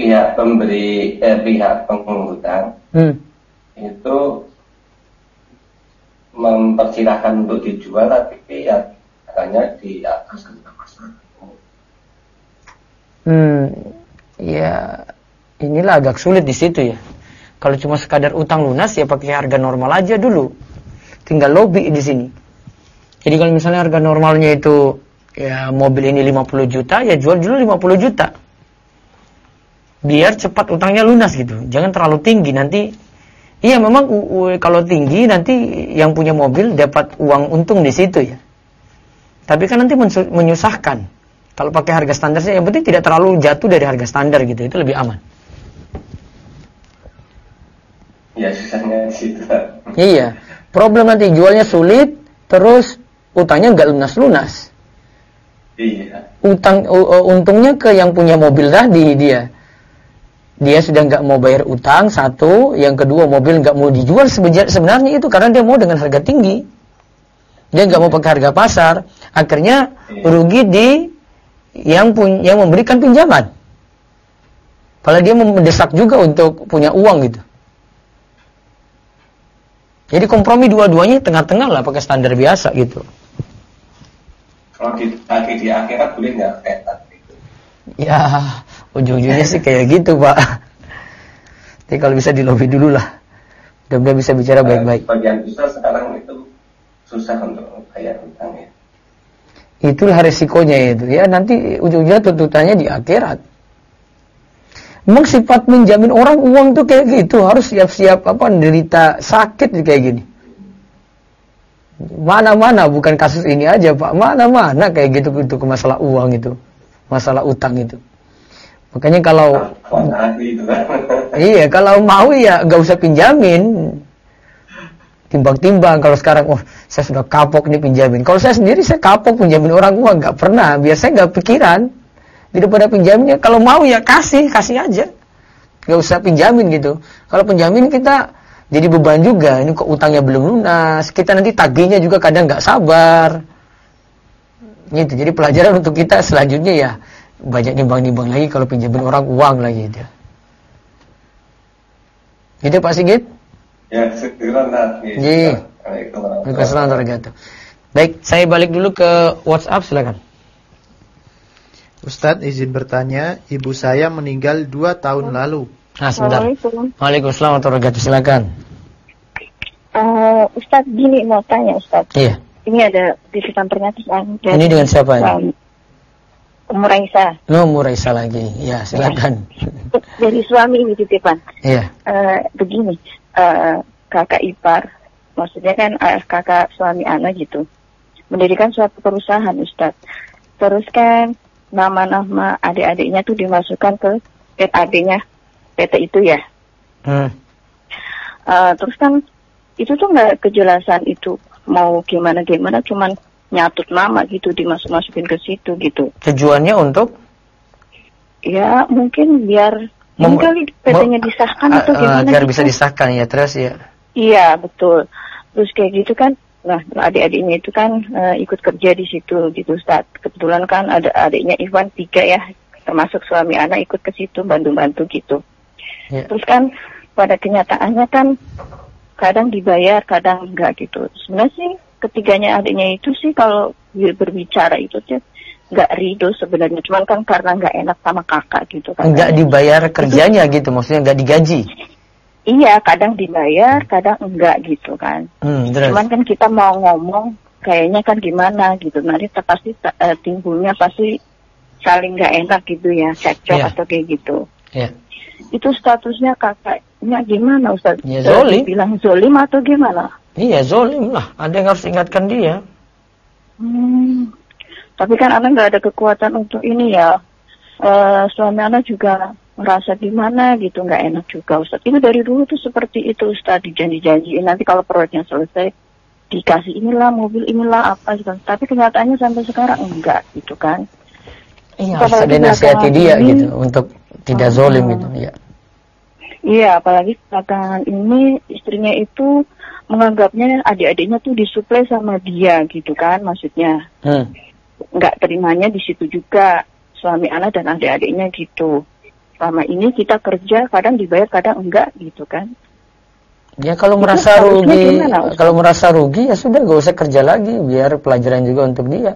pihak penghutang itu mempersilahkan untuk dijual, tapi ya hanya di atas harga pasar. Ya inilah agak sulit di situ ya. Kalau cuma sekadar utang lunas ya pakai harga normal aja dulu. Tinggal lobby di sini. Jadi kalau misalnya harga normalnya itu ya mobil ini 50 juta, ya jual dulu 50 juta. Biar cepat utangnya lunas gitu. Jangan terlalu tinggi nanti. Iya memang kalau tinggi nanti yang punya mobil dapat uang untung di situ ya. Tapi kan nanti menyusahkan. Kalau pakai harga standarnya yang penting tidak terlalu jatuh dari harga standar gitu. Itu lebih aman. Ya susahnya di situ. Iya. Problem nanti jualnya sulit, terus utangnya nggak lunas-lunas. Iya. Untungnya ke yang punya mobil tadi dia. Dia sudah nggak mau bayar utang, satu. Yang kedua mobil nggak mau dijual sebenarnya itu karena dia mau dengan harga tinggi. Dia nggak mau pakai harga pasar. Akhirnya rugi di yang memberikan pinjaman. Padahal dia mendesak juga untuk punya uang gitu. Jadi kompromi dua-duanya tengah-tengah lah pakai standar biasa gitu. Kalau di akhirat boleh nggak kayak tadi? Ya ujung-ujungnya sih kayak gitu Pak. Jadi kalau bisa dilobi dulu lah. Mudah-mudahan bisa bicara baik-baik. Bagian besar sekarang itu susah untuk bayar utang ya. Itulah resikonya itu. Ya nanti ujung-ujungnya tuntutannya di akhirat. Memang sifat menjamin orang uang tuh kayak gitu, harus siap-siap menderita sakit kayak gini. Mana-mana bukan kasus ini aja Pak, mana-mana kayak gitu ke masalah uang itu, masalah utang itu. Makanya kalau iya kalau mau ya nggak usah pinjamin, timbang-timbang. Kalau sekarang saya sudah kapok nih pinjamin. Kalau saya sendiri saya kapok pinjamin orang uang, nggak pernah, biasanya nggak pikiran. Daripada pinjaminnya, kalau mau ya kasih aja, nggak usah pinjamin gitu. Kalau pinjamin kita jadi beban juga. Ini kok utangnya belum lunas, kita nanti tagihnya juga kadang nggak sabar. Gitu. Jadi pelajaran untuk kita selanjutnya ya banyak nimbang-nimbang lagi kalau pinjamin orang uang lagi gitu. Gitu Pak Sigit? Ya, segera. Iya. Waalaikumsalam. Baik, saya balik dulu ke WhatsApp, silakan. Ustadz izin bertanya, ibu saya meninggal 2 tahun lalu. Sebentar. Waalaikumsalam warahmatullahi wabarakatuh. Silakan. Ustadz gini mau tanya Ustadz. Iya. Ini ada titipan pernyataan. Ini dengan siapa ini? Muraisa. Muraisa lagi. Ya silakan. Dari suami ini titipan. Iya. Begini, kakak ipar, maksudnya kan kakak suami Ana gitu, mendirikan suatu perusahaan Ustadz. Terus kan nama-nama adik-adiknya tuh dimasukkan ke PAD-nya PT itu ya. Terus kan itu tuh nggak kejelasan itu mau gimana, cuman nyatut nama gitu dimasukin ke situ gitu. Tujuannya untuk? Ya mungkin biar kali PT-nya disahkan atau gimana? Biar gitu. Bisa disahkan ya terus ya. Iya betul. Terus kayak gitu kan. Nah, adik-adiknya itu kan ikut kerja di situ gitu Ustaz. Kebetulan kan ada adiknya Iwan 3 ya, termasuk suami anak ikut ke situ bantu-bantu gitu. Yeah. Terus kan pada kenyataannya kan kadang dibayar, kadang enggak gitu. Sebenarnya sih ketiganya adiknya itu sih kalau berbicara itu sih enggak ridho sebenarnya. Cuman kan karena enggak enak sama kakak gitu kan. Enggak dibayar kerjanya itu, gitu, maksudnya enggak digaji. Iya, kadang dibayar, kadang enggak gitu kan. Cuman kan kita mau ngomong, kayaknya kan gimana gitu. Nanti pasti timbulnya pasti saling enggak enak gitu ya, cekcok atau kayak gitu. Iya. Itu statusnya kakaknya gimana Ustaz? Ya zolim. Bilang zolim atau gimana? Iya zolim lah, ada yang harus ingatkan dia. Tapi kan anak nggak ada kekuatan untuk ini ya. Suami anak juga merasa gimana gitu, nggak enak juga Ustaz. Itu dari dulu tuh seperti itu Ustaz, dijanji-janjiin nanti kalau proyeknya selesai dikasih inilah mobil inilah apa gitu. Tapi kenyataannya sampai sekarang enggak gitu kan. Iya, harus ada nasihati dia ini, gitu untuk tidak zolim gitu ya. Iya, apalagi belakangan ini istrinya itu menganggapnya adik-adiknya tuh disuplai sama dia gitu kan, maksudnya. Nggak terimanya di situ juga suami anak dan adik-adiknya gitu. selama ini kita kerja, kadang dibayar, kadang enggak gitu kan. Ya kalau merasa rugi, ya sudah gak usah kerja lagi, biar pelajaran juga untuk dia.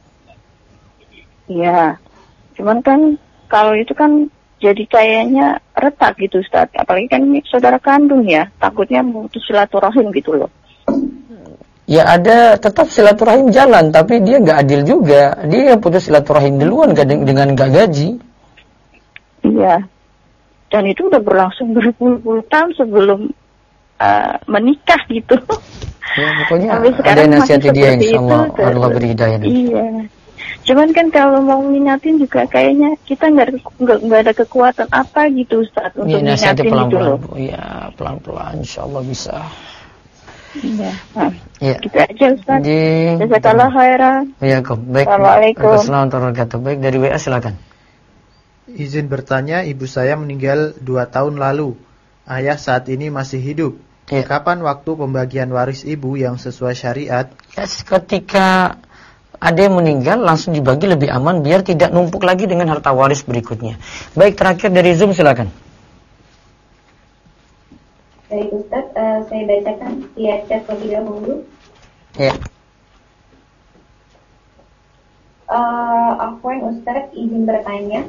Iya, cuman kan kalau itu kan jadi kayaknya retak gitu Ustaz. Apalagi kan ini saudara kandung ya, takutnya memutus silaturahim gitu loh. Ya ada tetap silaturahim jalan, tapi dia nggak adil juga. Dia yang putus silaturahim duluan dengan nggak gaji. Iya. Dan itu udah berlangsung berpuluh-puluh tahun sebelum menikah gitu. Ya pokoknya ada nasihat dia insyaallah Allah beri hidayah. Iya. Cuman kan kalau mau ngingatin juga kayaknya kita nggak ada kekuatan apa gitu Ustaz untuk ngingatin gitu loh. Iya pelan-pelan insyaallah bisa. Iya. Nah, gitu aja Ustaz. Jazakallah khairan. Iya, baik. Assalamualaikum. Assalamualaikum warahmatullahi wabarakatuh. Baik, dari WA silakan. Izin bertanya, ibu saya meninggal 2 tahun lalu. Ayah saat ini masih hidup. Ya. Kapan waktu pembagian waris ibu yang sesuai syariat? Ya, ketika ada yang meninggal langsung dibagi lebih aman biar tidak numpuk lagi dengan harta waris berikutnya. Baik, terakhir dari Zoom silakan. Baik Ustaz, saya bacakan via chat terlebih dahulu. Ya. Afwan Ustaz, izin bertanya.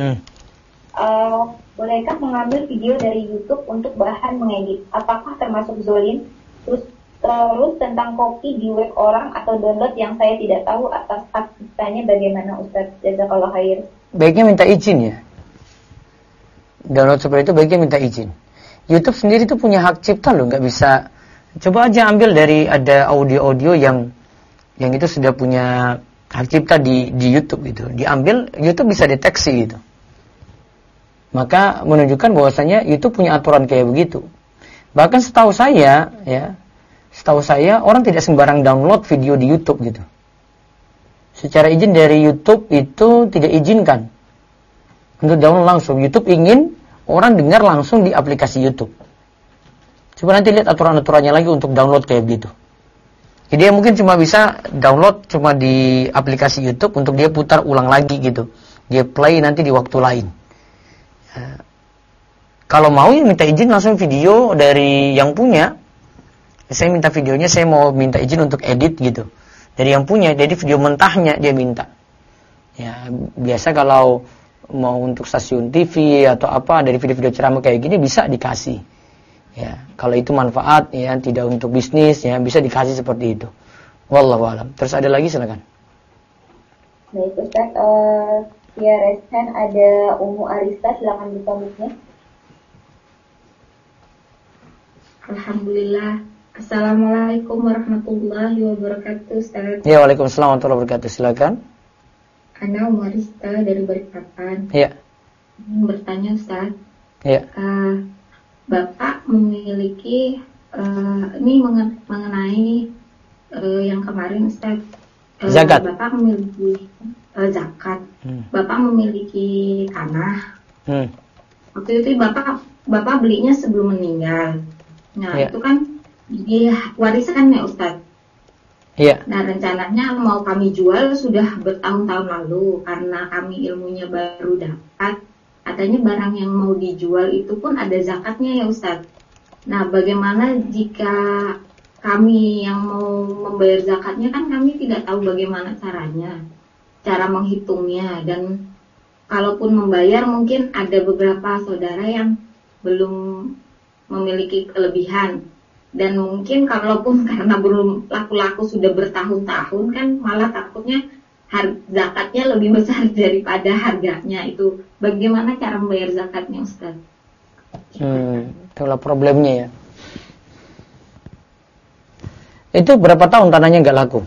Bolehkah mengambil video dari YouTube untuk bahan mengedit? Apakah termasuk zolim? Terus tentang kopi di web orang atau download yang saya tidak tahu atas hak ciptanya bagaimana Ustaz? Jazakallah khair. Baiknya minta izin ya. Download seperti itu baiknya minta izin. YouTube sendiri itu punya hak cipta loh, nggak bisa. Coba aja ambil dari ada audio-audio yang itu sudah punya hak cipta di YouTube gitu. Diambil, YouTube bisa deteksi gitu. Maka menunjukkan bahwasanya YouTube punya aturan kayak begitu. Bahkan setahu saya orang tidak sembarang download video di YouTube gitu. Secara izin dari YouTube itu tidak izinkan untuk download langsung. YouTube ingin orang dengar langsung di aplikasi YouTube. Coba nanti lihat aturan-aturannya lagi untuk download kayak gitu. Jadi dia mungkin cuma bisa download cuma di aplikasi YouTube untuk dia putar ulang lagi gitu. Dia play nanti di waktu lain. Kalau mau ya minta izin langsung video dari yang punya. Saya minta videonya, saya mau minta izin untuk edit gitu. Dari yang punya, jadi video mentahnya dia minta. Ya, biasa kalau mau untuk stasiun TV atau apa dari video-video ceramah kayak gini bisa dikasih. Ya, kalau itu manfaat ya, tidak untuk bisnis ya, bisa dikasih seperti itu. Wallahu a'lam. Terus ada lagi silakan. Baik Ustaz, via Reshan ada Ummu Arista, silakan buka mic-nya. Alhamdulillah. Assalamualaikum warahmatullahi wabarakatuh Ustaz. Ya, waalaikumsalam warahmatullahi wabarakatuh. Silakan. Ana Ummu Arista dari Balikpapan. Iya. Bertanya Ustaz. Iya. Bapak memiliki ini mengenai yang kemarin Ustaz. Zakat. Bapak memiliki zakat. Bapak memiliki tanah. Waktu itu Bapak belinya sebelum meninggal. Nah, itu kan jadi warisan ya Ustaz. Iya. Nah, rencananya mau kami jual sudah bertahun-tahun lalu karena kami ilmunya baru dapat. Katanya barang yang mau dijual itu pun ada zakatnya ya Ustaz. Nah, bagaimana jika kami yang mau membayar zakatnya kan kami tidak tahu bagaimana caranya, cara menghitungnya, dan kalaupun membayar mungkin ada beberapa saudara yang belum memiliki kelebihan. Dan mungkin kalaupun karena belum laku-laku sudah bertahun-tahun kan malah takutnya zakatnya lebih besar daripada harganya itu. Bagaimana cara membayar zakatnya Ustaz? Itulah problemnya ya. Itu berapa tahun tanahnya nggak laku?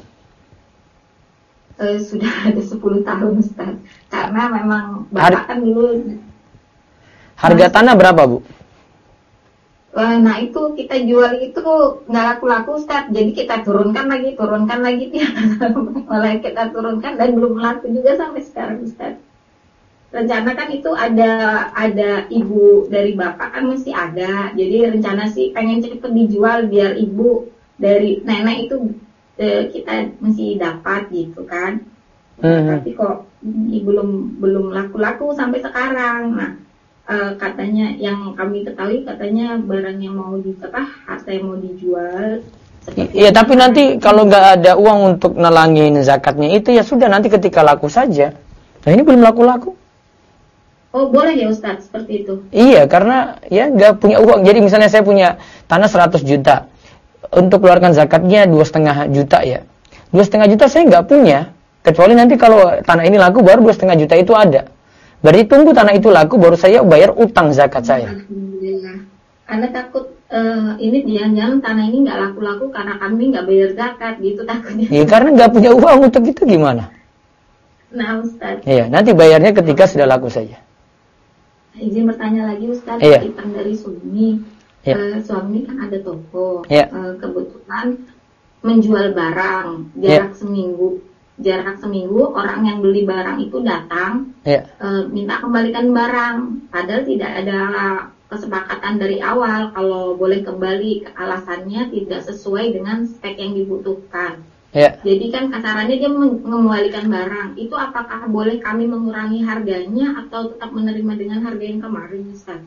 Sudah ada 10 tahun Ustaz. Karena memang Bapak kan dulu. Harga tanah berapa Bu? Nah itu kita jual itu nggak laku-laku Ustaz. Jadi kita turunkan lagi mulai kita turunkan dan belum laku juga sampai sekarang Ustaz. Rencana kan itu ada ibu dari Bapak kan masih ada. Jadi rencana sih pengen cepet dijual biar ibu dari nenek itu kita masih dapat gitu kan. Tapi kok belum laku-laku sampai sekarang. Nah katanya yang kami ketahui katanya barang yang mau harta yang mau dijual. Iya, tapi nanti kalau nggak ada uang untuk nelangin zakatnya itu ya sudah, nanti ketika laku saja. Nah ini belum laku-laku. Oh boleh ya Ustadz seperti itu? Iya, karena ya nggak punya uang. Jadi misalnya saya punya tanah 100 juta, untuk keluarkan zakatnya 2,5 juta ya. 2,5 juta saya nggak punya, kecuali nanti kalau tanah ini laku baru 2,5 juta itu ada. Berarti tunggu tanah itu laku baru saya bayar utang zakat saya. Alhamdulillah. Anda takut ini jangan-jangan tanah ini nggak laku-laku karena kami nggak bayar zakat gitu takutnya. Iya, karena nggak punya uang untuk itu gimana? Nah Ustaz. Iya, nanti bayarnya ketika sudah laku saja. Izin bertanya lagi Ustaz, iya. Titipan dari suami. Iya. Suami kan ada toko. Iya. Kebetulan menjual barang jarak seminggu. Jarak seminggu orang yang beli barang itu datang minta kembalikan barang, padahal tidak ada kesepakatan dari awal kalau boleh kembali, alasannya tidak sesuai dengan spek yang dibutuhkan. Jadi kan kasarannya dia mengembalikan barang itu, apakah boleh kami mengurangi harganya atau tetap menerima dengan harga yang kemarin Ustaz?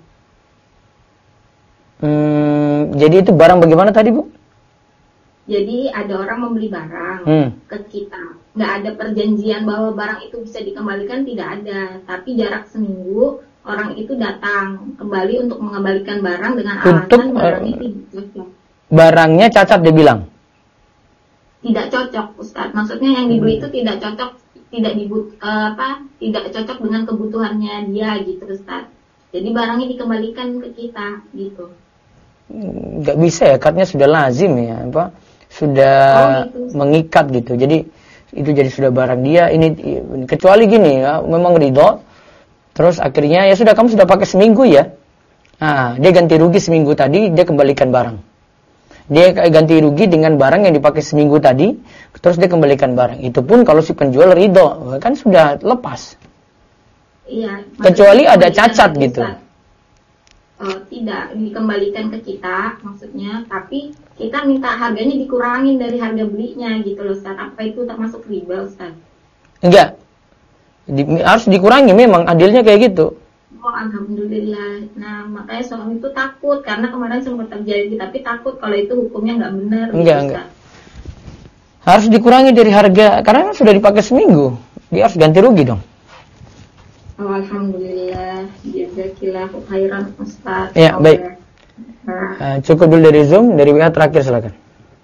Jadi itu barang bagaimana tadi Bu? Jadi ada orang membeli barang ke kita, nggak ada perjanjian bahwa barang itu bisa dikembalikan, tidak ada. Tapi jarak seminggu orang itu datang kembali untuk mengembalikan barang dengan alasan barangnya tidak cocok. Barangnya cacat dia bilang? Tidak cocok Ustaz. Maksudnya yang dibeli itu tidak cocok, tidak cocok dengan kebutuhannya dia gitu Ustaz. Jadi barangnya dikembalikan ke kita gitu. Nggak bisa ya, akadnya sudah lazim ya, sudah mengikat gitu. Jadi itu jadi sudah barang dia. Ini kecuali gini ya, memang ridho. Terus akhirnya ya sudah, kamu sudah pakai seminggu ya. Nah, dia ganti rugi seminggu tadi, dia kembalikan barang. Dia ganti rugi dengan barang yang dipakai seminggu tadi, terus dia kembalikan barang. Itu pun kalau si penjual ridho, kan sudah lepas. Iya. Kecuali ada cacat gitu. Tidak dikembalikan ke kita maksudnya, tapi kita minta harganya dikurangin dari harga belinya gitu loh Ustaz. Apa itu termasuk riba Ustaz? Enggak, harus dikurangi, memang adilnya kayak gitu. Oh alhamdulillah. Nah makanya suami itu takut karena kemarin sempat terjadi, tapi takut kalau itu hukumnya nggak benar. Enggak. Harus dikurangi dari harga karena kan sudah dipakai seminggu, dia harus ganti rugi dong. Oh, alhamdulillah, jazakillahu khairan Ustaz. Ya, baik. Cukup dulu dari Zoom, dari WA terakhir silakan.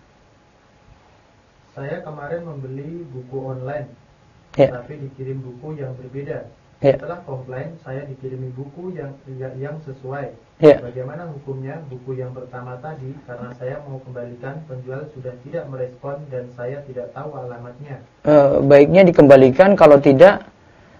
Saya kemarin membeli buku online, tapi dikirim buku yang berbeda. Setelah komplain, saya dikirimi buku yang sesuai. Bagaimana hukumnya buku yang pertama tadi? Karena saya mau kembalikan, penjual sudah tidak merespon dan saya tidak tahu alamatnya. Baiknya dikembalikan, kalau tidak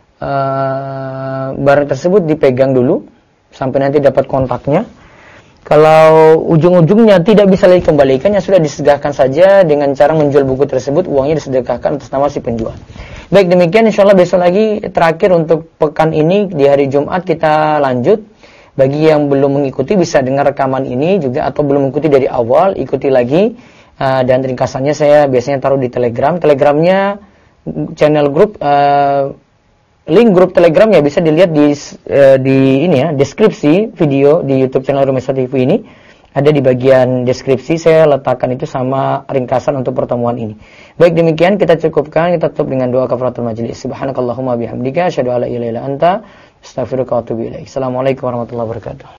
barang tersebut dipegang dulu sampai nanti dapat kontaknya. Kalau ujung-ujungnya tidak bisa lagi dikembalikan, ya sudah disedekahkan saja dengan cara menjual buku tersebut, uangnya disedekahkan atas nama si penjual. Baik, demikian insyaallah besok lagi terakhir untuk pekan ini di hari Jumat kita lanjut. Bagi yang belum mengikuti bisa dengar rekaman ini juga, atau belum mengikuti dari awal ikuti lagi, dan ringkasannya saya biasanya taruh di Telegram. Telegramnya channel grup, link grup Telegram ya bisa dilihat di ini ya, deskripsi video di YouTube channel Rumesa TV ini. Ada di bagian deskripsi, saya letakkan itu sama ringkasan untuk pertemuan ini. Baik, demikian kita cukupkan, kita tutup dengan doa kafaratul majelis. Subhanakallahumma bihamdika asyhadu an la ilaha illa anta astaghfiruka wa atubu ilaik. Assalamualaikum warahmatullahi wabarakatuh.